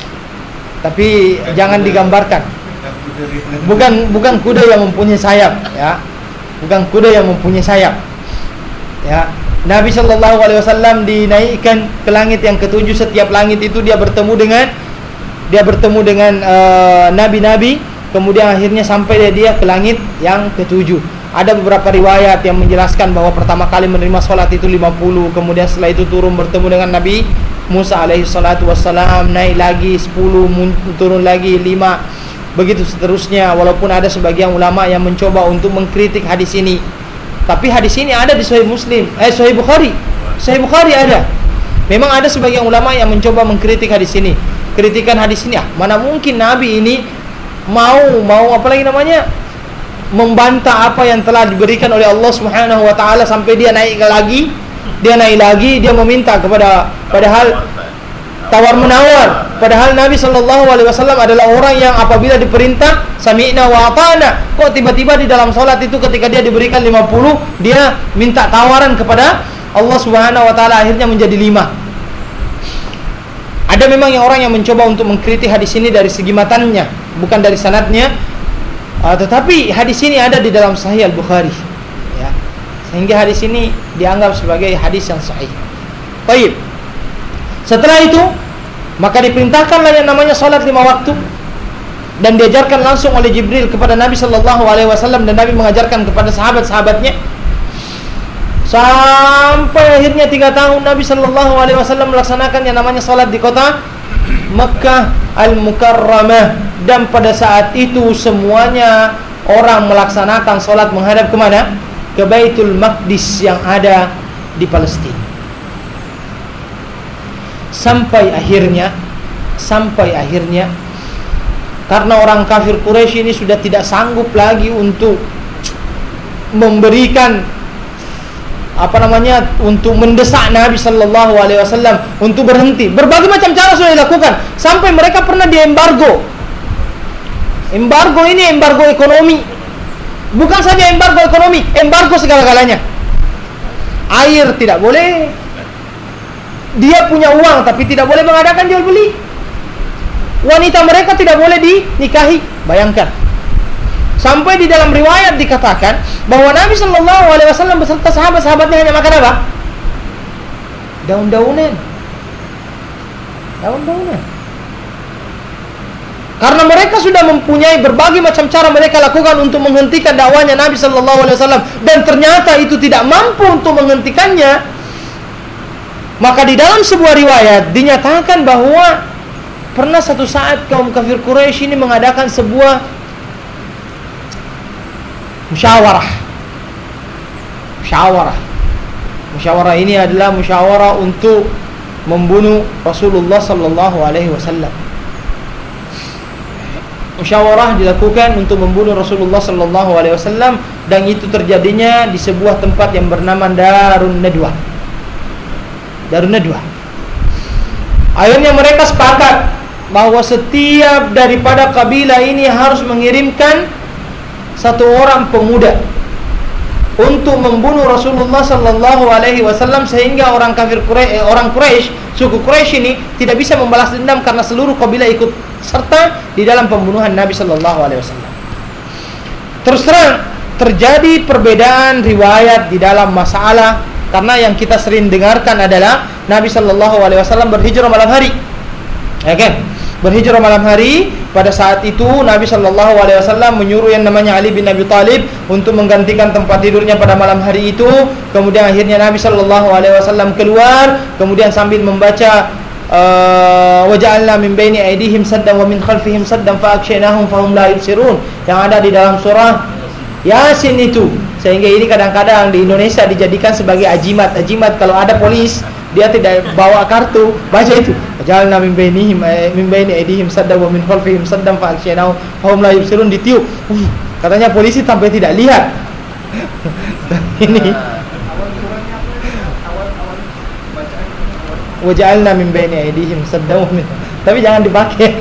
Tapi jangan digambarkan. Bukan bukan kuda yang mempunyai sayap, ya. Bukan kuda yang mempunyai sayap. Ya. Nabi Shallallahu Alaihi Wasallam dinaikkan ke langit yang ketujuh. Setiap langit itu dia bertemu dengan dia bertemu dengan uh, nabi-nabi. Kemudian akhirnya sampai dia ke langit yang ketujuh. Ada beberapa riwayat yang menjelaskan bahwa pertama kali menerima sholat itu lima puluh. Kemudian setelah itu turun bertemu dengan Nabi Musa alaihi salatu wassalam, naik lagi sepuluh, turun lagi lima. Begitu seterusnya, walaupun ada sebagian ulama yang mencoba untuk mengkritik hadis ini. Tapi hadis ini ada di Sahih Muslim, eh Sahih Bukhari. Sahih Bukhari ada. Memang ada sebagian ulama yang mencoba mengkritik hadis ini. Kritikan hadis ini, ah, mana mungkin Nabi ini mau mau apa lagi namanya? membantah apa yang telah diberikan oleh Allah Subhanahu wa taala sampai dia naik lagi, dia naik lagi, dia meminta kepada, padahal tawar menawar. Padahal Nabi Shallallahu Alaihi Wasallam adalah orang yang apabila diperintah sami'na wa ata'na, kok tiba-tiba di dalam sholat itu ketika dia diberikan lima puluh, dia minta tawaran kepada Allah Subhanahu wa taala, akhirnya menjadi lima. Ada memang yang orang yang mencoba untuk mengkritik hadis ini dari segi matannya, bukan dari sanadnya. Uh, tetapi hadis ini ada di dalam Sahih Al-Bukhari, ya. Sehingga hadis ini dianggap sebagai hadis yang sahih. Baik. Setelah itu, maka diperintahkanlah yang namanya salat lima waktu, dan diajarkan langsung oleh Jibril kepada Nabi Shallallahu Alaihi Wasallam, dan Nabi mengajarkan kepada sahabat-sahabatnya sampai akhirnya tiga tahun Nabi Shallallahu Alaihi Wasallam melaksanakan yang namanya salat di kota Mekah Al-Mukarramah. Dan pada saat itu semuanya orang melaksanakan salat menghadap kemana? Ke Baitul Maqdis yang ada di Palestina. Sampai akhirnya Sampai akhirnya karena orang kafir Quraisy ini sudah tidak sanggup lagi untuk memberikan apa namanya, untuk mendesak Nabi Shallallahu Alaihi Wasallam untuk berhenti. Berbagai macam cara sudah dilakukan, sampai mereka pernah diembargo. Embargo ini embargo ekonomi. Bukan saja embargo ekonomi, embargo segala-galanya. Air tidak boleh. Dia punya uang tapi tidak boleh mengadakan jual beli. Wanita mereka tidak boleh dinikahi. Bayangkan. Sampai di dalam riwayat dikatakan bahwa Nabi Shallallahu Alaihi Wasallam beserta sahabat-sahabatnya hanya makan apa? Daun-daunan. Daun-daunan. Karena mereka sudah mempunyai berbagai macam cara mereka lakukan untuk menghentikan dakwahnya Nabi Shallallahu Alaihi Wasallam, dan ternyata itu tidak mampu untuk menghentikannya. Maka di dalam sebuah riwayat dinyatakan bahwa pernah satu saat kaum kafir Quraisy ini mengadakan sebuah musyawarah. Musyawarah. Musyawarah ini adalah musyawarah untuk membunuh Rasulullah Sallallahu Alaihi Wasallam. Musyawarah dilakukan untuk membunuh Rasulullah Sallallahu Alaihi Wasallam, dan itu terjadinya di sebuah tempat yang bernama Darun Nadwah. Darun Nadwah. Akhirnya mereka sepakat bahwa setiap daripada kabilah ini harus mengirimkan satu orang pemuda untuk membunuh Rasulullah sallallahu alaihi wasallam, sehingga orang kafir Quraisy, eh, orang Quraisy, suku Quraisy ini tidak bisa membalas dendam karena seluruh kabilah ikut serta di dalam pembunuhan Nabi sallallahu alaihi wasallam. Terus terang terjadi perbedaan riwayat di dalam masalah, karena yang kita sering dengarkan adalah Nabi sallallahu alaihi wasallam berhijrah malam hari. Ya kan? Berhijrah malam hari. Pada saat itu Nabi sallallahu alaihi wasallam menyuruh yang namanya Ali bin Abi Thalib untuk menggantikan tempat tidurnya pada malam hari itu. Kemudian akhirnya Nabi sallallahu alaihi wasallam keluar, kemudian sambil membaca uh, waja'alna min baini aydihim saddan wa min khalfihim saddan fa akshaynahum fahum la yubsirun, yang ada di dalam surah Yasin itu. Sehingga ini kadang-kadang di Indonesia dijadikan sebagai ajimat. Ajimat kalau ada polis dia tidak bawa kartu, baca itu. Jalna min bainihim min baini aydihim saddan wa min khalfihim saddan fa akshaynahum fahum la yubsirun, ditiup. Uh, katanya polisi sampai tidak lihat. Ini waja'alna min baini aydihim saddan wa min, tapi jangan dipakai.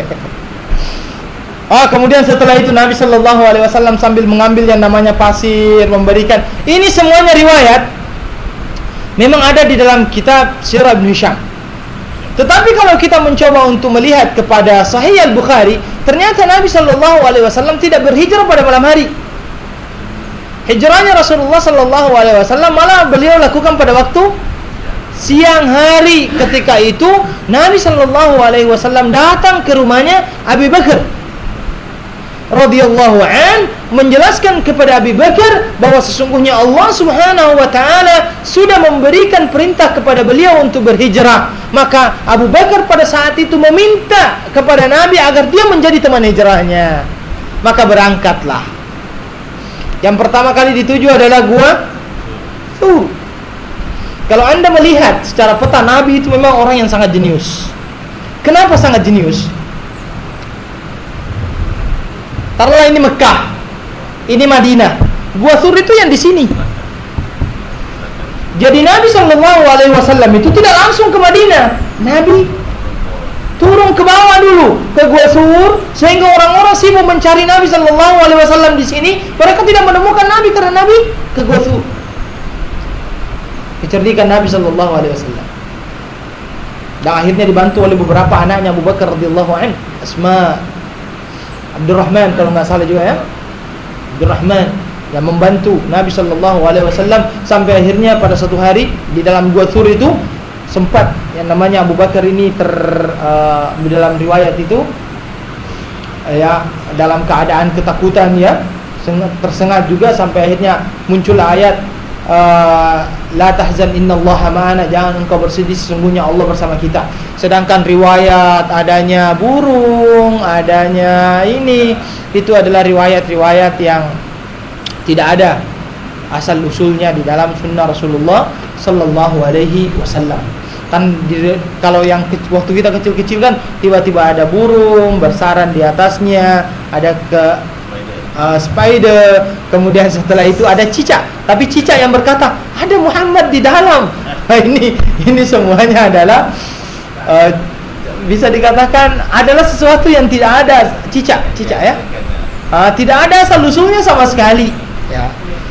Ah, kemudian setelah itu Nabi sallallahu alaihi wasallam sambil mengambil yang namanya pasir, memberikan. Ini semuanya riwayat memang ada di dalam kitab Sirah Ibn Hisham. Tetapi kalau kita mencoba untuk melihat kepada Sahih Al-Bukhari, ternyata Nabi sallallahu alaihi wasallam tidak berhijrah pada malam hari. Hijrahnya Rasulullah sallallahu alaihi wasallam malah beliau lakukan pada waktu siang hari. Ketika itu Nabi sallallahu alaihi wasallam datang ke rumahnya Abu Bakar radhiyallahu an, menjelaskan kepada Abu Bakar bahwa sesungguhnya Allah Subhanahu wa taala sudah memberikan perintah kepada beliau untuk berhijrah. Maka Abu Bakar pada saat itu meminta kepada Nabi agar dia menjadi teman hijrahnya. Maka berangkatlah. Yang pertama kali dituju adalah gua Thur. Kalau Anda melihat secara peta, Nabi itu memang orang yang sangat jenius. Kenapa sangat jenius? Taruhlah ini Mekah, ini Madinah, Gua Thur itu yang di sini. Jadi Nabi Shallallahu Alaihi Wasallam itu tidak langsung ke Madinah. Nabi turun ke bawah dulu ke Gua Thur, sehingga orang-orang sibuk mencari Nabi Shallallahu Alaihi Wasallam di sini. Mereka tidak menemukan Nabi karena Nabi ke Gua Thur. Kecerdikan Nabi Shallallahu Alaihi Wasallam. Dan akhirnya dibantu oleh beberapa anaknya Abu Bakar radhiyallahu anhu, Asma, Abdurrahman kalau nggak salah juga ya, Abdurrahman yang membantu Nabi Shallallahu Alaihi Wasallam sampai akhirnya pada satu hari di dalam Gua Thur itu sempat yang namanya Abu Bakar ini ter uh, di dalam riwayat itu uh, ya dalam keadaan ketakutan ya, tersengat juga sampai akhirnya muncul ayat uh, la tahzan innallaha ma'ana, jangan engkau bersedih, sesungguhnya Allah bersama kita. Sedangkan riwayat adanya burung, adanya ini, itu adalah riwayat-riwayat yang tidak ada asal usulnya di dalam sunnah Rasulullah Sallallahu Alaihi Wasallam. Kan di, kalau yang ke, waktu kita kecil-kecil kan tiba-tiba ada burung bersarang di atasnya, ada ke uh, spider, kemudian setelah itu ada cicak, tapi cicak yang berkata ada Muhammad di dalam. Nah, ini ini semuanya adalah uh, bisa dikatakan adalah sesuatu yang tidak ada, cicak, cicak ya, uh, tidak ada asal usulnya sama sekali. Ya,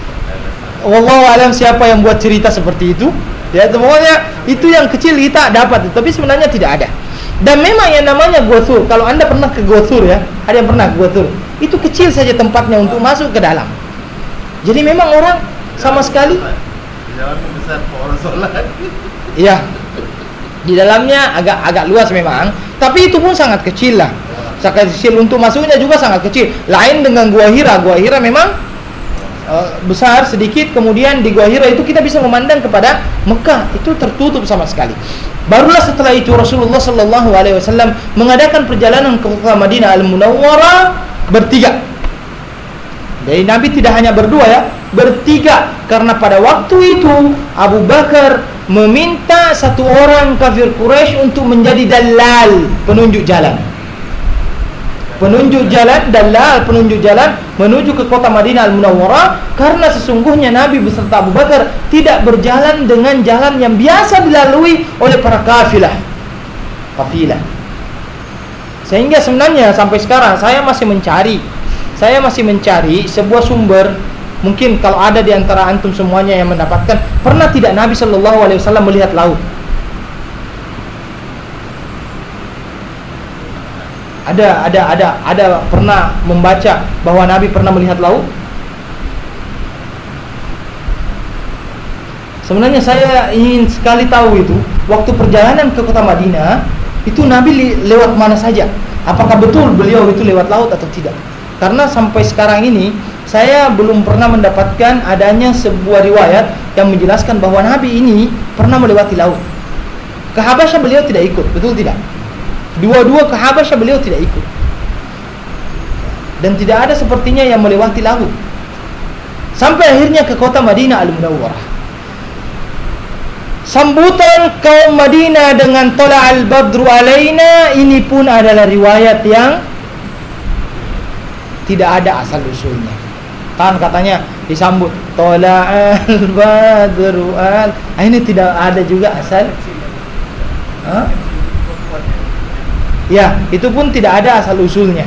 wallahu alam siapa yang buat cerita seperti itu. Ya, semuanya itu yang kecil kita dapat, tapi sebenarnya tidak ada. Dan memang yang namanya Gua Thur, kalau Anda pernah ke Gua Thur ya, ada yang pernah ke Gua Thur, itu kecil saja tempatnya untuk masuk ke dalam. Jadi memang orang sama sekali jalannya besar orang sholat. Iya, di dalamnya agak agak luas memang, tapi itu pun sangat kecil lah. Sangat kecil, untuk masuknya juga sangat kecil. Lain dengan Gua Hira. Gua Hira memang uh, besar sedikit. Kemudian di Gua Hira itu kita bisa memandang kepada Mekah, itu tertutup sama sekali. Barulah setelah itu Rasulullah Sallallahu Alaihi Wasallam mengadakan perjalanan ke kota Madinah Al-Munawwarah bertiga. Jadi Nabi tidak hanya berdua ya, bertiga. Karena pada waktu itu Abu Bakar meminta satu orang kafir Quraisy untuk menjadi dalal, penunjuk jalan. Penunjuk jalan, dalal, penunjuk jalan menuju ke kota Madinah Al-Munawwarah, karena sesungguhnya Nabi beserta Abu Bakar tidak berjalan dengan jalan yang biasa dilalui oleh para kafilah. Kafilah. Sehingga sebenarnya sampai sekarang saya masih mencari Saya masih mencari sebuah sumber Mungkin kalau ada di antara antum semuanya yang mendapatkan, pernah tidak Nabi Shallallahu Alaihi Wasallam melihat laut? Ada, ada, ada, ada pernah membaca bahwa Nabi pernah melihat laut? Sebenarnya saya ingin sekali tahu itu, waktu perjalanan ke kota Madinah, itu Nabi lewat mana saja? Apakah betul beliau itu lewat laut atau tidak? Karena sampai sekarang ini saya belum pernah mendapatkan adanya sebuah riwayat yang menjelaskan bahwa Nabi ini pernah melewati laut. Ke Habasyah beliau tidak ikut, betul tidak? Dua-dua ke Habasyah beliau tidak ikut. Dan tidak ada sepertinya yang melewati laut. Sampai akhirnya ke kota Madinah Al-Munawwarah. Sambutan kaum Madinah dengan Tola'al Badru Alaina, ini pun adalah riwayat yang tidak ada asal usulnya. Kan katanya disambut Tola'al Badru Al, ini tidak ada juga asal. Hah? Ya, itu pun tidak ada asal usulnya.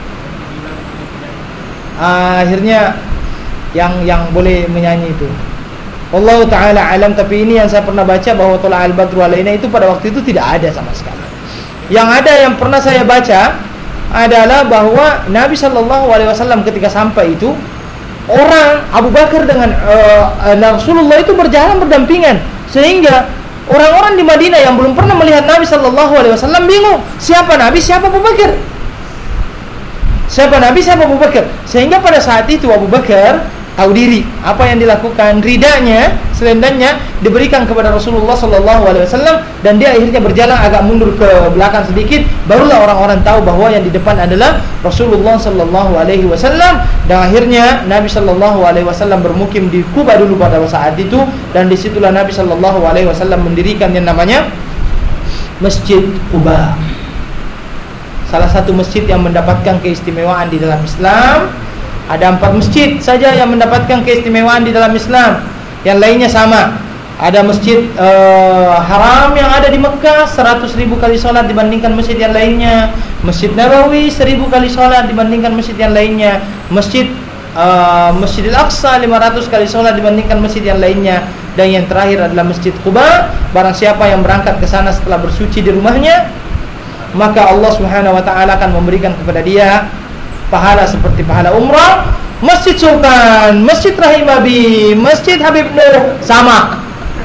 Akhirnya yang yang boleh menyanyi itu Allah Ta'ala alam. Tapi ini yang saya pernah baca bahwa Tola'al Badru Alaina itu pada waktu itu tidak ada sama sekali. Yang ada yang pernah saya baca adalah bahwa Nabi Shallallahu Alaihi Wasallam ketika sampai itu, orang Abu Bakar dengan uh, Rasulullah itu berjalan berdampingan, sehingga orang-orang di Madinah yang belum pernah melihat Nabi Shallallahu Alaihi Wasallam bingung, siapa Nabi, siapa Abu Bakar, siapa Nabi, siapa Abu Bakar. Sehingga pada saat itu Abu Bakar tahu diri, apa yang dilakukan, ridanya, selendangnya diberikan kepada Rasulullah Shallallahu Alaihi Wasallam, dan dia akhirnya berjalan agak mundur ke belakang sedikit. Barulah orang-orang tahu bahwa yang di depan adalah Rasulullah Shallallahu Alaihi Wasallam. Dan akhirnya Nabi Shallallahu Alaihi Wasallam bermukim di Kuba dulu pada saat itu, dan disitulah Nabi Shallallahu Alaihi Wasallam mendirikan yang namanya Masjid Kuba, salah satu masjid yang mendapatkan keistimewaan di dalam Islam. Ada empat masjid saja yang mendapatkan keistimewaan di dalam Islam. Yang lainnya sama. Ada masjid uh, haram yang ada di Mekah, seratus ribu kali sholat dibandingkan masjid yang lainnya. Masjid Nabawi seribu kali sholat dibandingkan masjid yang lainnya. Masjid uh, Masjidil Aqsa lima ratus kali sholat dibandingkan masjid yang lainnya. Dan yang terakhir adalah Masjid Quba. Barang siapa yang berangkat ke sana setelah bersuci di rumahnya, maka Allah Subhanahu wa taala akan memberikan kepada dia pahala seperti pahala umrah. Masjid Sultan, Masjid Rahim Abi, Masjid Habib Nur sama.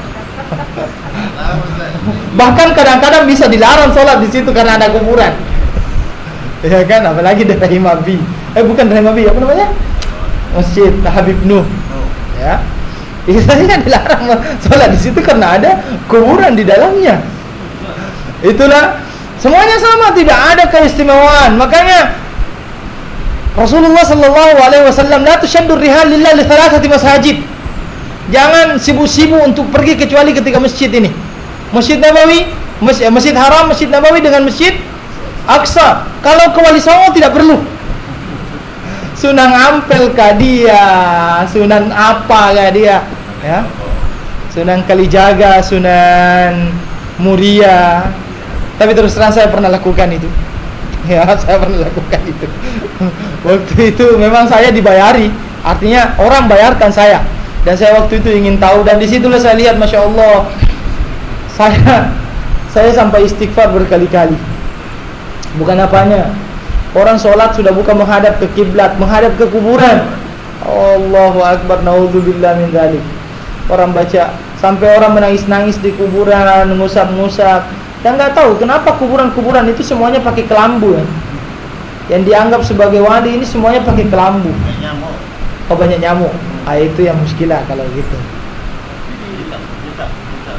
Bahkan kadang-kadang bisa dilarang sholat di situ karena ada kuburan. Ya kan, apalagi di Rahim Abi. Eh bukan Rahim Abi, apa namanya? Masjid Habib Nur. Ya. Biasanya dilarang sholat di situ karena ada kuburan di dalamnya. Itulah, semuanya sama, tidak ada keistimewaan. Makanya Rasulullah Sallallahu Alaihi Wasallam, la tushaddur rihal lillah li thalathati masajid. Jangan sibuk-sibuk untuk pergi kecuali ketika masjid ini. Masjid Nabawi, Masjid, Masjid Haram, Masjid Nabawi dengan Masjid Aqsa. Kalau ke Wali Songo tidak perlu. Sunan Ampel kah dia, Sunan apa kah dia, ya? Sunan Kalijaga, Sunan Muria. Tapi terus terang saya pernah lakukan itu. Ya, saya pernah lakukan itu. Waktu itu memang saya dibayari, artinya orang bayarkan saya. Dan saya waktu itu ingin tahu, dan disitulah saya lihat, masya Allah, saya saya sampai istighfar berkali-kali. Bukan apanya, orang sholat sudah bukan menghadap ke kiblat, menghadap ke kuburan. Allahu Akbar, naudzubillah min dzalik. Orang baca sampai orang menangis-nangis di kuburan, ngusap-ngusap. Dan nggak tahu kenapa kuburan-kuburan itu semuanya pakai kelambu ya. Yang dianggap sebagai wali ini semuanya pakai kelambu. Banyak nyamuk. Oh, banyak nyamuk. Ah, itu yang muskilah kalau gitu. Kita, kita, kita,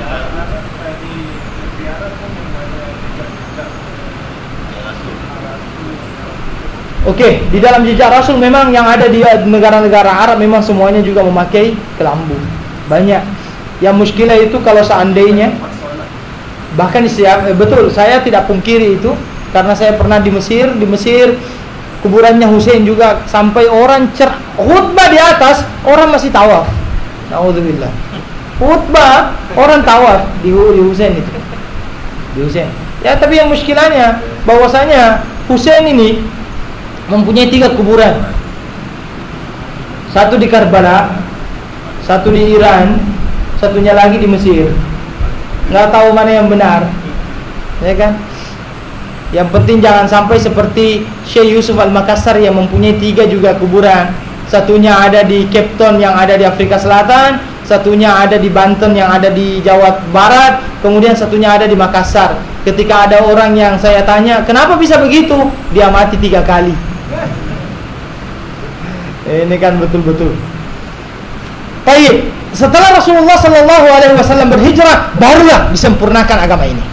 Oke, di dalam jejak Rasul memang yang ada di negara-negara Arab memang semuanya juga memakai kelambu. Banyak. Yang muskilah itu kalau seandainya, bahkan siap, eh, betul, saya tidak pungkiri itu karena saya pernah di Mesir. Di Mesir kuburannya Husain juga, sampai orang cer khutbah di atas, orang masih tawaf. Nauzubillah. Khutbah orang tawaf di, di Husain itu. Di Husain. Ya, tapi yang muskilahnya bahwasanya Husain ini mempunyai tiga kuburan. Satu di Karbala, satu di Iran, satunya lagi di Mesir. Nggak tahu mana yang benar, ya kan? Yang penting jangan sampai seperti Syekh Yusuf Al-Makassar yang mempunyai tiga juga kuburan. Satunya ada di Cape Town yang ada di Afrika Selatan, satunya ada di Banten yang ada di Jawa Barat, kemudian satunya ada di Makassar. Ketika ada orang yang saya tanya, kenapa bisa begitu? Dia mati tiga kali. Ini kan betul-betul. Baik, setelah Rasulullah Sallallahu Alaihi Wasallam berhijrah, barulah disempurnakan agama ini.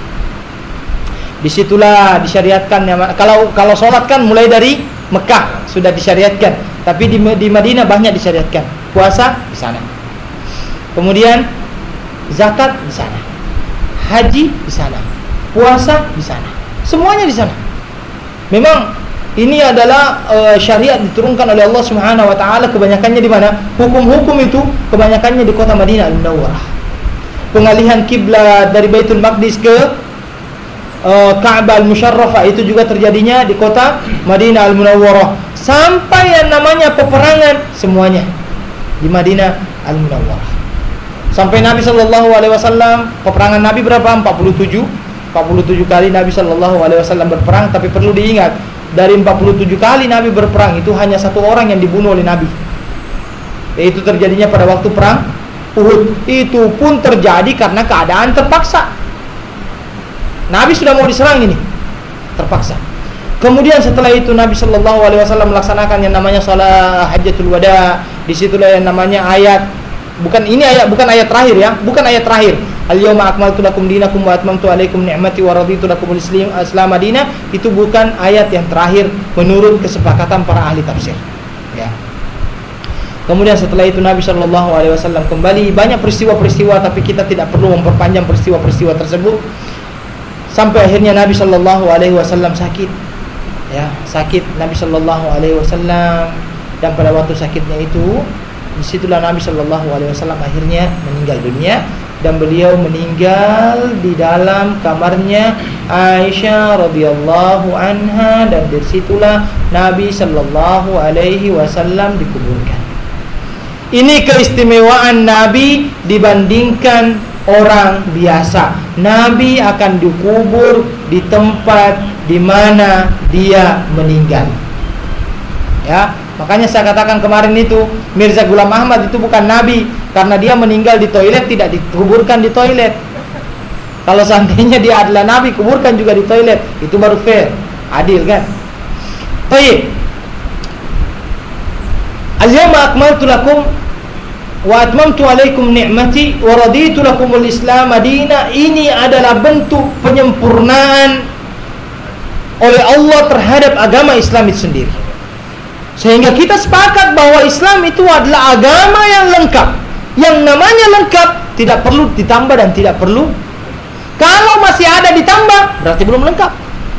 Disitulah disyariatkan. Kalau kalau sholat kan mulai dari Mekah sudah disyariatkan, tapi di, di Madinah banyak disyariatkan. Puasa di sana, kemudian zakat di sana, haji di sana, puasa di sana, semuanya di sana. Memang ini adalah uh, syariat diturunkan oleh Allah Subhanahu Wa Taala. Kebanyakannya di mana? Hukum-hukum itu kebanyakannya di kota Madinah Al-Munawwarah. Pengalihan kiblat dari Baitul Maqdis ke uh, Ka'bah Al-Musharrafah itu juga terjadinya di kota Madinah Al-Munawwarah. Sampai yang namanya peperangan semuanya di Madinah Al-Munawwarah. Sampai Nabi Sallallahu Alaihi Wasallam, peperangan Nabi berapa? empat puluh tujuh empat puluh tujuh kali Nabi Sallallahu Alaihi Wasallam berperang. Tapi perlu diingat, dari empat puluh tujuh kali Nabi berperang itu hanya satu orang yang dibunuh oleh Nabi, yaitu terjadinya pada waktu perang Uhud. Itu pun terjadi karena keadaan terpaksa. Nabi sudah mau diserang ini, terpaksa. Kemudian setelah itu Nabi Sallallahu Alaihi Wasallam melaksanakan yang namanya salat Hajjatul Wada. Disitulah yang namanya ayat, bukan ini ayat, bukan ayat terakhir ya, bukan ayat terakhir. Al-yawma akmaltu lakum dinakum wa atmamtu alaikum ni'mati wa raditu lakumul Islam madinah. Itu bukan ayat yang terakhir menurut kesepakatan para ahli tafsir. Ya. Kemudian setelah itu Nabi Shallallahu Alaihi Wasallam kembali. Banyak peristiwa-peristiwa, tapi kita tidak perlu memperpanjang peristiwa-peristiwa tersebut. Sampai akhirnya Nabi Shallallahu Alaihi Wasallam sakit. Ya, sakit Nabi Shallallahu Alaihi Wasallam, dan pada waktu sakitnya itu, disitulah Nabi Shallallahu Alaihi Wasallam akhirnya meninggal dunia. Dan beliau meninggal di dalam kamarnya Aisyah radhiyallahu anha, dan disitulah Nabi Sallallahu Alaihi Wasallam dikuburkan. Ini keistimewaan Nabi dibandingkan orang biasa. Nabi akan dikubur di tempat di mana dia meninggal. Ya, makanya saya katakan kemarin itu Mirza Ghulam Ahmad itu bukan Nabi, karena dia meninggal di toilet, tidak dikuburkan di toilet. Kalau seandainya dia adalah Nabi, kuburkan juga di toilet, itu baru fair, adil kan? Baik. Al-yawma akmaltu lakum wa atmamtu alaikum ni'mati wa raditu lakumul Islam madinah. Ini adalah bentuk penyempurnaan oleh Allah terhadap agama Islam itu sendiri. Sehingga kita sepakat bahwa Islam itu adalah agama yang lengkap. Yang namanya lengkap tidak perlu ditambah dan tidak perlu. Kalau masih ada ditambah, berarti belum lengkap.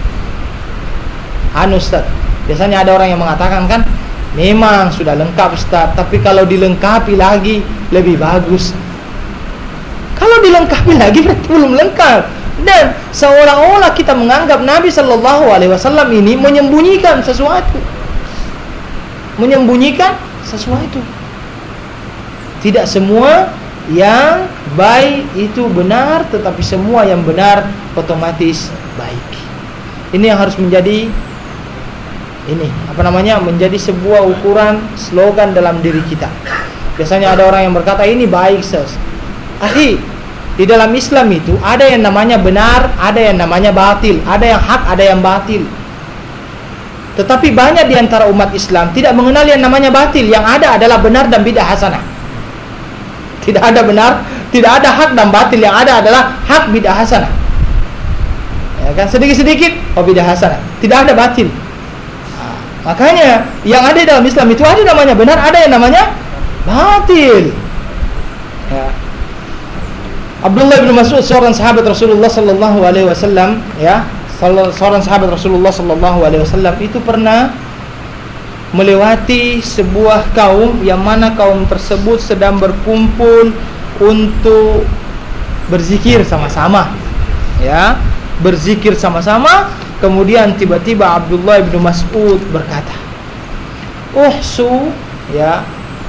Anu Ustaz, biasanya ada orang yang mengatakan kan, memang sudah lengkap Ustaz, tapi kalau dilengkapi lagi lebih bagus. Kalau dilengkapi lagi berarti belum lengkap. Dan seolah-olah kita menganggap Nabi Shallallahu Alaihi Wasallam ini menyembunyikan sesuatu. Menyembunyikan sesuatu. Tidak semua yang baik itu benar, tetapi semua yang benar otomatis baik. Ini yang harus menjadi ini apa namanya menjadi sebuah ukuran slogan dalam diri kita. Biasanya ada orang yang berkata ini baik ses. Akhi, di dalam Islam itu ada yang namanya benar, ada yang namanya batil, ada yang hak, ada yang batil. Tetapi banyak di antara umat Islam tidak mengenal yang namanya batil. Yang ada adalah benar dan bidah hasanah. Tidak ada benar, tidak ada hak dan batil. Yang ada adalah hak, bidah hasanah. Ya kan, sedikit-sedikit oh bidah hasanah. Tidak ada batil. Nah, makanya yang ada dalam Islam itu ada namanya benar, ada yang namanya batil. Ya. Abdullah bin Mas'ud, seorang sahabat Rasulullah sallallahu alaihi wasallam, ya. Seorang sahabat Rasulullah sallallahu alaihi wasallam itu pernah melewati sebuah kaum yang mana kaum tersebut sedang berkumpul untuk berzikir sama-sama. Ya, berzikir sama-sama. Kemudian tiba-tiba Abdullah bin Mas'ud berkata, "Uhsu ya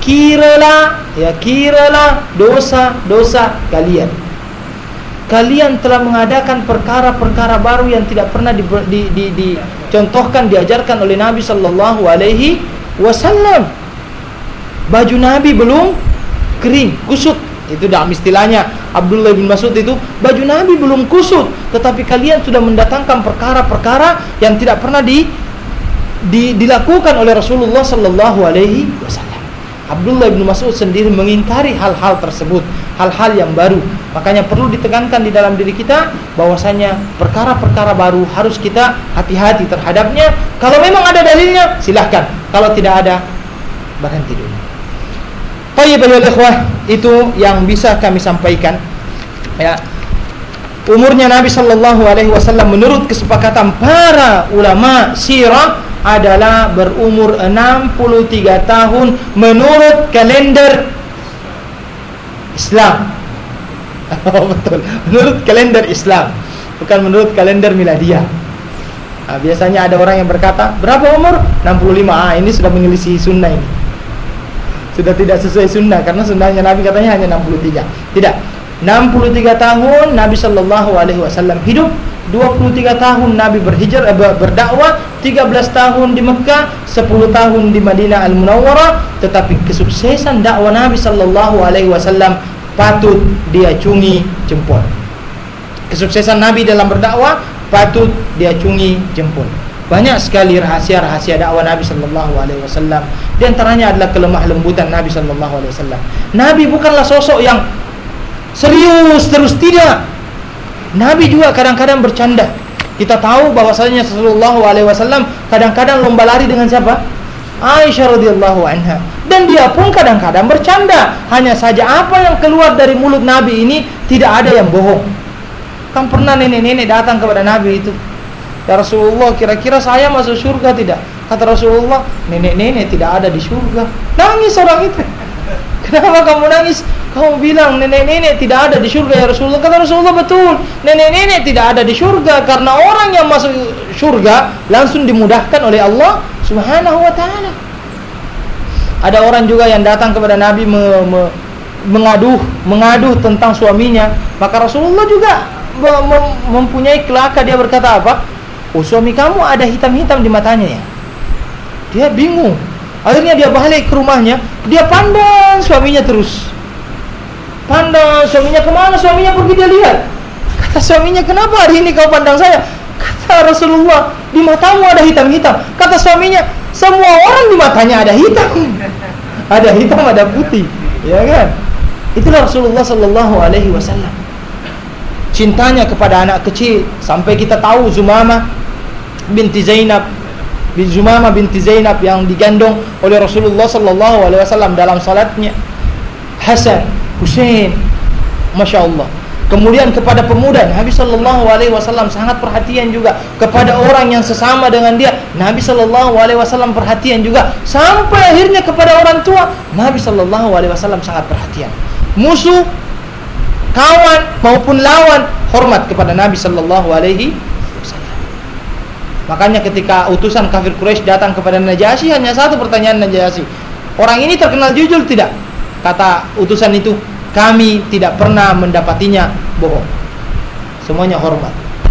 kiralah, ya kiralah dosa-dosa kalian. Kalian telah mengadakan perkara-perkara baru yang tidak pernah di, di, di, dicontohkan, diajarkan oleh Nabi sallallahu alaihi wasallam. Baju Nabi belum kering, kusut. Itu dalam istilahnya Abdullah bin Mas'ud itu, baju Nabi belum kusut, tetapi kalian sudah mendatangkan perkara-perkara yang tidak pernah di, di, dilakukan oleh Rasulullah sallallahu alaihi wasallam. Abdullah bin Mas'ud sendiri mengingkari hal-hal tersebut, hal-hal yang baru. Makanya perlu ditekankan di dalam diri kita bahwasanya perkara-perkara baru harus kita hati-hati terhadapnya. Kalau memang ada dalilnya, silahkan. Kalau tidak ada, berhenti dulu. Tayyib ayuhal ikhwah, itu yang bisa kami sampaikan. Ya. Umurnya Nabi sallallahu alaihi wasallam menurut kesepakatan para ulama sirah adalah berumur enam puluh tiga tahun menurut kalender Islam. Oh, betul. Menurut kalender Islam, bukan menurut kalender miladiah. Nah, biasanya ada orang yang berkata, berapa umur? enam puluh lima. Ah, ini sudah menyelisih sunnah ini. Sudah tidak sesuai sunnah, karena sunnahnya Nabi katanya hanya enam puluh tiga. Tidak. enam puluh tiga tahun Nabi sallallahu alaihi wasallam hidup, dua puluh tiga tahun Nabi berhijrah, berdakwah, tiga belas tahun di Mekah, sepuluh tahun di Madinah Al-Munawwarah, tetapi kesuksesan dakwah Nabi sallallahu alaihi wasallam patut diacungi jempol. Kesuksesan Nabi dalam berdakwah patut diacungi jempol. Banyak sekali rahasia-rahasia dakwah Nabi sallallahu alaihi wasallam. Di antaranya adalah kelemah lembutan Nabi sallallahu alaihi wasallam. Nabi bukanlah sosok yang serius terus, tidak. Nabi juga kadang-kadang bercanda. Kita tahu bahwasanya sallallahu alaihi wasallam kadang-kadang lomba lari dengan siapa? Aisyah radhiyallahu anha. Dan dia pun kadang-kadang bercanda. Hanya saja apa yang keluar dari mulut Nabi ini tidak ada yang bohong. Kan pernah nenek-nenek datang kepada Nabi itu, ya Rasulullah, kira-kira saya masuk surga tidak? Kata Rasulullah, nenek-nenek tidak ada di surga. Nangis orang itu. Kenapa kamu nangis? Kamu bilang nenek-nenek tidak ada di surga ya Rasulullah. Kata Rasulullah, betul, nenek-nenek tidak ada di surga, karena orang yang masuk surga langsung dimudahkan oleh Allah Subhanahu wa ta'ala. Ada orang juga yang datang kepada Nabi me, me, mengaduh mengaduh tentang suaminya. Maka Rasulullah juga mem, mempunyai kelaka. Dia berkata apa? Oh, suami kamu ada hitam-hitam di matanya ya. Dia bingung. Akhirnya dia balik ke rumahnya, dia pandang suaminya terus. Pandang suaminya, kemana suaminya pergi, dia lihat. Kata suaminya, kenapa hari ini kau pandang saya? Kata Rasulullah, di matamu ada hitam-hitam. Kata suaminya, semua orang di matanya ada hitam. Ada hitam, ada putih, ya kan? Itulah Rasulullah sallallahu alaihi wasallam. Cintanya kepada anak kecil sampai kita tahu Zumamah binti Zainab, Zumamah binti Zainab yang digandong oleh Rasulullah sallallahu alaihi wasallam dalam salatnya. Hasan, Husain, Masya Allah. Kemudian kepada pemuda, Nabi sallallahu alaihi wasallam sangat perhatian juga. Kepada orang yang sesama dengan dia, Nabi sallallahu alaihi wasallam perhatian juga. Sampai akhirnya kepada orang tua, Nabi sallallahu alaihi wasallam sangat perhatian. Musuh, kawan maupun lawan, hormat kepada Nabi sallallahu alaihi wasallam. Makanya ketika utusan kafir Quraisy datang kepada Najasyi, hanya satu pertanyaan Najasyi, orang ini terkenal jujur tidak? Kata utusan itu, kami tidak pernah mendapatinya bohong. Semuanya hormat.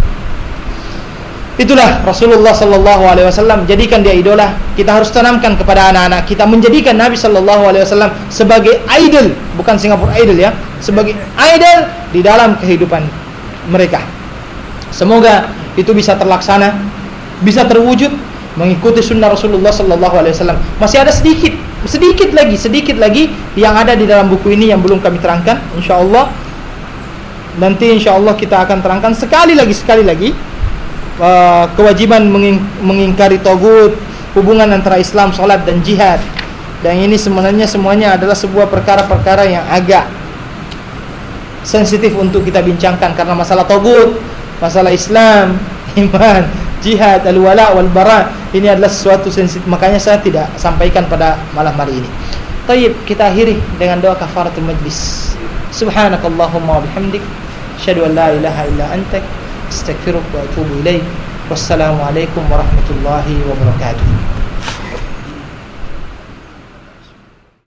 Itulah Rasulullah sallallahu alaihi wasallam. Jadikan dia idola. Kita harus tanamkan kepada anak-anak kita, menjadikan Nabi sallallahu alaihi wasallam sebagai idol, bukan Singapura Idol ya, sebagai idol di dalam kehidupan mereka. Semoga itu bisa terlaksana, bisa terwujud, mengikuti sunnah Rasulullah sallallahu alaihi wasallam. Masih ada sedikit sedikit lagi sedikit lagi yang ada di dalam buku ini yang belum kami terangkan. Insyaallah nanti insyaallah kita akan terangkan sekali lagi sekali lagi uh, kewajiban menging mengingkari tagut, hubungan antara Islam, salat dan jihad. Dan ini sebenarnya semuanya adalah sebuah perkara-perkara yang agak sensitif untuk kita bincangkan, karena masalah tagut, masalah Islam, iman, jihad, al-wala wal bara, ini adalah sesuatu sensitif. Makanya saya tidak sampaikan pada malam hari ini. Tayyib, kita akhiri dengan doa kafaratul majlis. Subhanakallahumma wa bihamdik, asyhadu an la ilaha illa anta, astaghfiruka wa atubu ilaik. Wassalamualaikum warahmatullahi wabarakatuh.